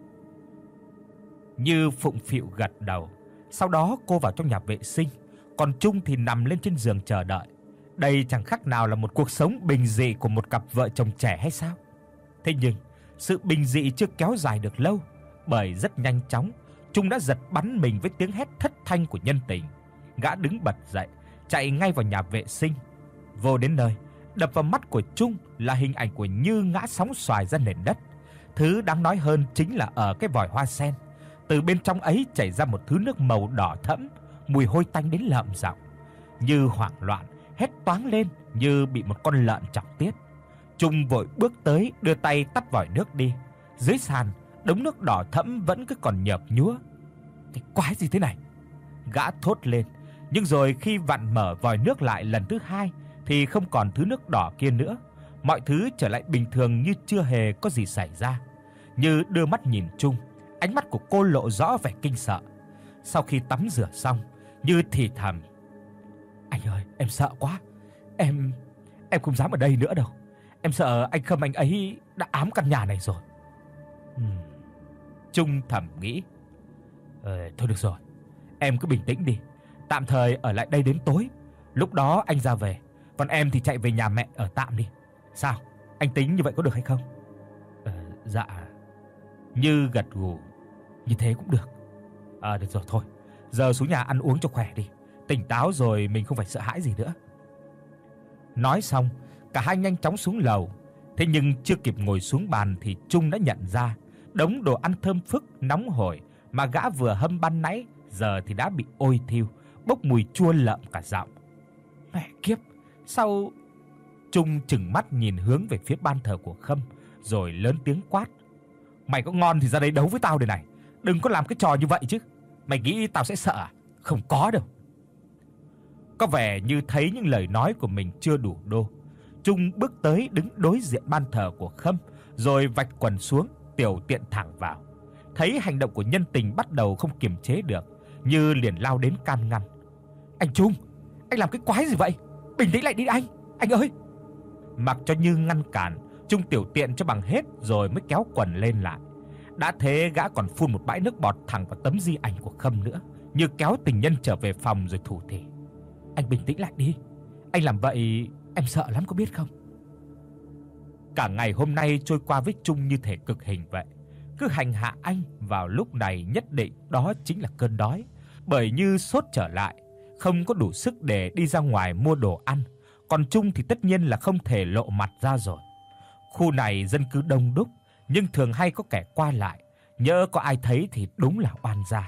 Như phụng phịu gật đầu. Sau đó cô vào trong nhà vệ sinh, còn Trung thì nằm lên trên giường chờ đợi. Đây chẳng khác nào là một cuộc sống bình dị của một cặp vợ chồng trẻ hay sao? Thế nhưng, sự bình dị chưa kéo dài được lâu, bởi rất nhanh chóng, Trung đã giật bắn mình với tiếng hét thất thanh của nhân tình. Gã đứng bật dậy, chạy ngay vào nhà vệ sinh. Vô đến nơi, đập vào mắt của Trung là hình ảnh của Như ngã sóng xoài ra nền đất. Thứ đáng nói hơn chính là ở cái vòi hoa sen, từ bên trong ấy chảy ra một thứ nước màu đỏ thẫm, mùi hôi tanh đến lợm giọng. Như hoảng loạn, hét toáng lên như bị một con lợn chọc tiết. Trung vội bước tới đưa tay tắt vòi nước đi. Dưới sàn, đống nước đỏ thẫm vẫn cứ còn nhợp nhúa. "Cái quái gì thế này?" Gã thốt lên, nhưng rồi khi vặn mở vòi nước lại lần thứ hai thì không còn thứ nước đỏ kia nữa. Mọi thứ trở lại bình thường như chưa hề có gì xảy ra. Như đưa mắt nhìn Trung, ánh mắt của cô lộ rõ vẻ kinh sợ. Sau khi tắm rửa xong, Như thì thầm: "Anh ơi, em sợ quá. Em em không dám ở đây nữa đâu. Em sợ anh Khâm anh ấy đã ám căn nhà này rồi." Ừm. Trung thầm nghĩ. Ờ, thôi được rồi. Em cứ bình tĩnh đi. Tạm thời ở lại đây đến tối. Lúc đó anh ra về, còn em thì chạy về nhà mẹ ở tạm đi. Sao? Anh tính như vậy có được hay không? Ờ, dạ. Như gật gù. Như thế cũng được. À, được rồi thôi. Giờ xuống nhà ăn uống cho khỏe đi. Tỉnh táo rồi mình không phải sợ hãi gì nữa. Nói xong, cả hai nhanh chóng xuống lầu. Thế nhưng chưa kịp ngồi xuống bàn thì Trung đã nhận ra đống đồ ăn thơm phức nóng hổi mà gã vừa hâm ban nãy giờ thì đã bị ôi thiêu, bốc mùi chua lợm cả giọng. Mẹ kiếp, sao? Trung trừng mắt nhìn hướng về phía ban thờ của Khâm rồi lớn tiếng quát: "Mày có ngon thì ra đây đấu với tao đây này, đừng có làm cái trò như vậy chứ. Mày nghĩ tao sẽ sợ à? Không có đâu." Có vẻ như thấy những lời nói của mình chưa đủ đô, Trung bước tới đứng đối diện ban thờ của Khâm rồi vạch quần xuống, tiểu tiện thẳng vào. Thấy hành động của nhân tình bắt đầu không kiềm chế được, Như liền lao đến can ngăn. "Anh Trung, anh làm cái quái gì vậy? Bình tĩnh lại đi anh, anh ơi." Mặc cho Như ngăn cản, Trung tiểu tiện cho bằng hết rồi mới kéo quần lên lại. Đã thế gã còn phun một bãi nước bọt thẳng vào tấm di ảnh của Khâm nữa, như kéo tình nhân trở về phòng rồi thủ thỉ: "Anh bình tĩnh lại đi. Anh làm vậy em sợ lắm có biết không?" Cả ngày hôm nay trôi qua với Trung như thể cực hình vậy. Cứ hành hạ anh vào lúc này nhất định đó chính là cơn đói. bởi Như sốt trở lại, không có đủ sức để đi ra ngoài mua đồ ăn, còn Trung thì tất nhiên là không thể lộ mặt ra rồi. Khu này dân cư đông đúc, nhưng thường hay có kẻ qua lại, nhỡ có ai thấy thì đúng là oan gia.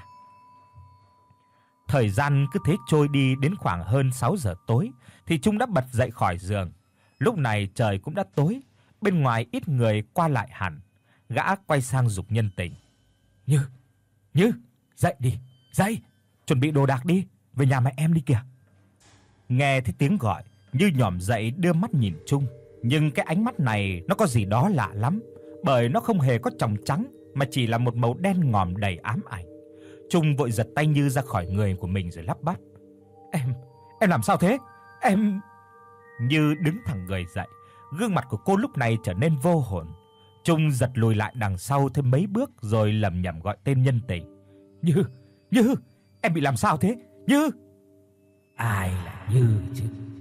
Thời gian cứ thế trôi đi, đến khoảng hơn sáu giờ tối thì Trung đã bật dậy khỏi giường. Lúc này trời cũng đã tối, bên ngoài ít người qua lại hẳn. Gã quay sang giục nhân tình: "Như, Như, dậy đi, dậy, chuẩn bị đồ đạc đi, về nhà mẹ em đi kìa." Nghe thấy tiếng gọi, Như nhỏm dậy đưa mắt nhìn Trung, nhưng cái ánh mắt này nó có gì đó lạ lắm, bởi nó không hề có tròng trắng mà chỉ là một màu đen ngòm đầy ám ảnh. Trung vội giật tay Như ra khỏi người của mình rồi lắp bắp: "Em, em làm sao thế? Em..." Như đứng thẳng người dậy, gương mặt của cô lúc này trở nên vô hồn. Trung giật lùi lại đằng sau thêm mấy bước rồi lẩm nhẩm gọi tên nhân tình: "Như, Như, em bị làm sao thế? Như." "Ai là Như chứ?"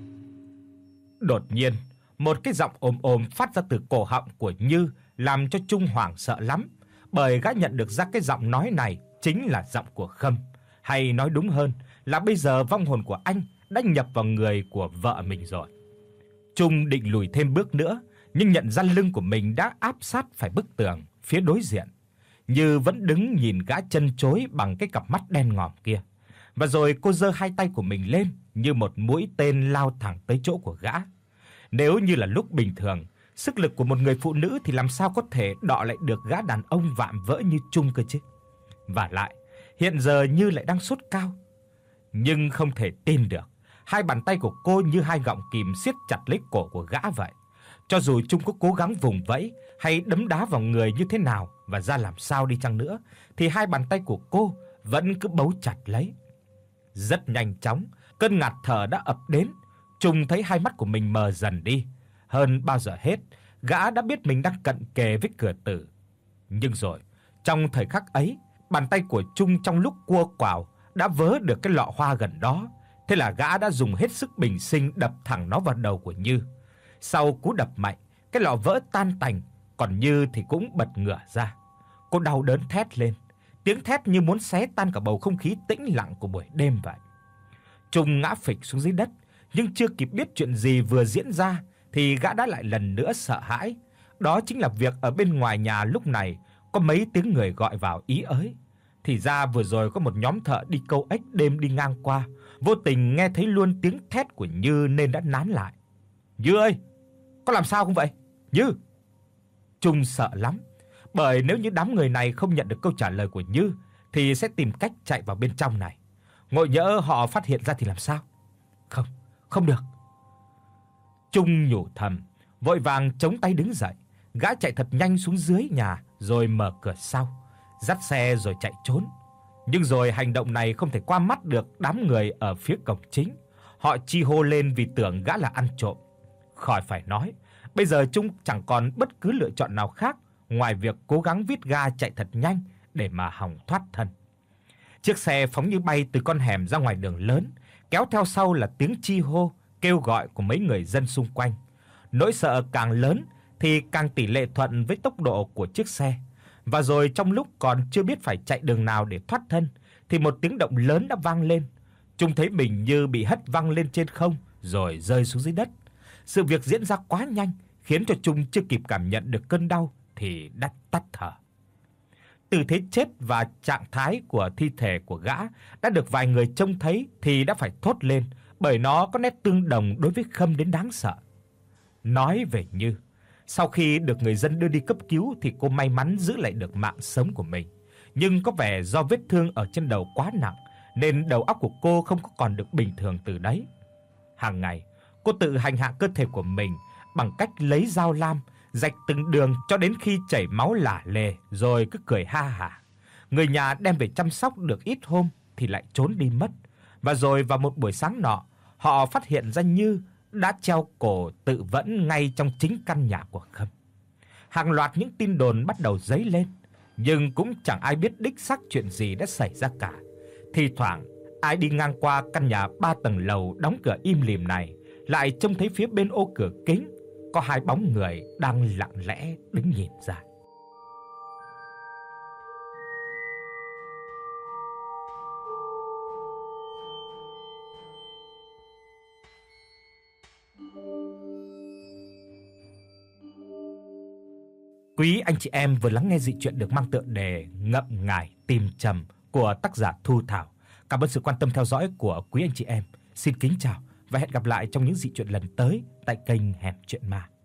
Đột nhiên, một cái giọng ồm ồm phát ra từ cổ họng của Như làm cho Trung hoảng sợ lắm, bởi gã nhận được ra cái giọng nói này chính là giọng của Khâm, hay nói đúng hơn là bây giờ vong hồn của anh đã nhập vào người của vợ mình rồi. Trung định lùi thêm bước nữa, nhưng nhận ra lưng của mình đã áp sát phải bức tường phía đối diện. Như vẫn đứng nhìn gã chân chối bằng cái cặp mắt đen ngòm kia. Và rồi cô giơ hai tay của mình lên như một mũi tên lao thẳng tới chỗ của gã. Nếu như là lúc bình thường, sức lực của một người phụ nữ thì làm sao có thể đọ lại được gã đàn ông vạm vỡ như Trung cơ chứ. Và lại, hiện giờ Như lại đang sốt cao. Nhưng không thể tin được, hai bàn tay của cô như hai gọng kìm siết chặt lấy cổ của gã vậy. Cho dù Trung có cố gắng vùng vẫy hay đấm đá vào người như thế nào và ra làm sao đi chăng nữa, thì hai bàn tay của cô vẫn cứ bấu chặt lấy. Rất nhanh chóng, cơn ngạt thở đã ập đến. Trung thấy hai mắt của mình mờ dần đi. Hơn bao giờ hết, gã đã biết mình đang cận kề với cửa tử. Nhưng rồi, trong thời khắc ấy, bàn tay của Trung trong lúc cua quào đã vớ được cái lọ hoa gần đó. Thế là gã đã dùng hết sức bình sinh đập thẳng nó vào đầu của Như. Sau cú đập mạnh, cái lọ vỡ tan tành, còn Như thì cũng bật ngửa ra. Cô đau đớn thét lên, tiếng thét như muốn xé tan cả bầu không khí tĩnh lặng của buổi đêm vậy. Trung ngã phịch xuống dưới đất, nhưng chưa kịp biết chuyện gì vừa diễn ra thì gã đã lại lần nữa sợ hãi. Đó chính là việc ở bên ngoài nhà lúc này có mấy tiếng người gọi vào ý ới. Thì ra vừa rồi có một nhóm thợ đi câu ếch đêm đi ngang qua, vô tình nghe thấy luôn tiếng thét của Như nên đã nán lại. "Như ơi, có làm sao không vậy? Như." Trung sợ lắm, bởi nếu như đám người này không nhận được câu trả lời của Như thì sẽ tìm cách chạy vào bên trong này. Ngộ nhỡ họ phát hiện ra thì làm sao? Không, không được. Trung nhủ thầm, vội vàng chống tay đứng dậy, gã chạy thật nhanh xuống dưới nhà rồi mở cửa sau, dắt xe rồi chạy trốn. Nhưng rồi hành động này không thể qua mắt được đám người ở phía cổng chính. Họ chi hô lên vì tưởng gã là ăn trộm. Khỏi phải nói, bây giờ Trung chẳng còn bất cứ lựa chọn nào khác ngoài việc cố gắng vít ga chạy thật nhanh để mà hòng thoát thân. Chiếc xe phóng như bay từ con hẻm ra ngoài đường lớn, kéo theo sau là tiếng chi hô, kêu gọi của mấy người dân xung quanh. Nỗi sợ càng lớn thì càng tỷ lệ thuận với tốc độ của chiếc xe. Và rồi trong lúc còn chưa biết phải chạy đường nào để thoát thân thì một tiếng động lớn đã vang lên. Trung thấy mình như bị hất văng lên trên không rồi rơi xuống dưới đất. Sự việc diễn ra quá nhanh, khiến cho Trung chưa kịp cảm nhận được cơn đau thì đã tắt thở. Tư thế chết và trạng thái của thi thể của gã đã được vài người trông thấy thì đã phải thốt lên, bởi nó có nét tương đồng đối với Khâm đến đáng sợ. Nói về Như, sau khi được người dân đưa đi cấp cứu thì cô may mắn giữ lại được mạng sống của mình, nhưng có vẻ do vết thương ở trên đầu quá nặng nên đầu óc của cô không có còn được bình thường từ đấy. Hàng ngày, cô tự hành hạ cơ thể của mình bằng cách lấy dao lam rạch từng đường cho đến khi chảy máu lả lề rồi cứ cười ha hả. Người nhà đem về chăm sóc được ít hôm thì lại trốn đi mất. Và rồi vào một buổi sáng nọ, họ phát hiện ra Như đã treo cổ tự vẫn ngay trong chính căn nhà của Khâm. Hàng loạt những tin đồn bắt đầu dấy lên, nhưng cũng chẳng ai biết đích xác chuyện gì đã xảy ra cả. Thi thoảng, ai đi ngang qua căn nhà ba tầng lầu đóng cửa im lìm này lại trông thấy phía bên ô cửa kính có hai bóng người đang lặng lẽ đứng nhìn ra. Quý anh chị em vừa lắng nghe dị truyện được mang tựa đề Ngậm ngải tìm trầm của tác giả Thu Thảo. Cảm ơn sự quan tâm theo dõi của quý anh chị em. Xin kính chào và hẹn gặp lại trong những dị truyện lần tới tại kênh Hẻm Truyện Ma.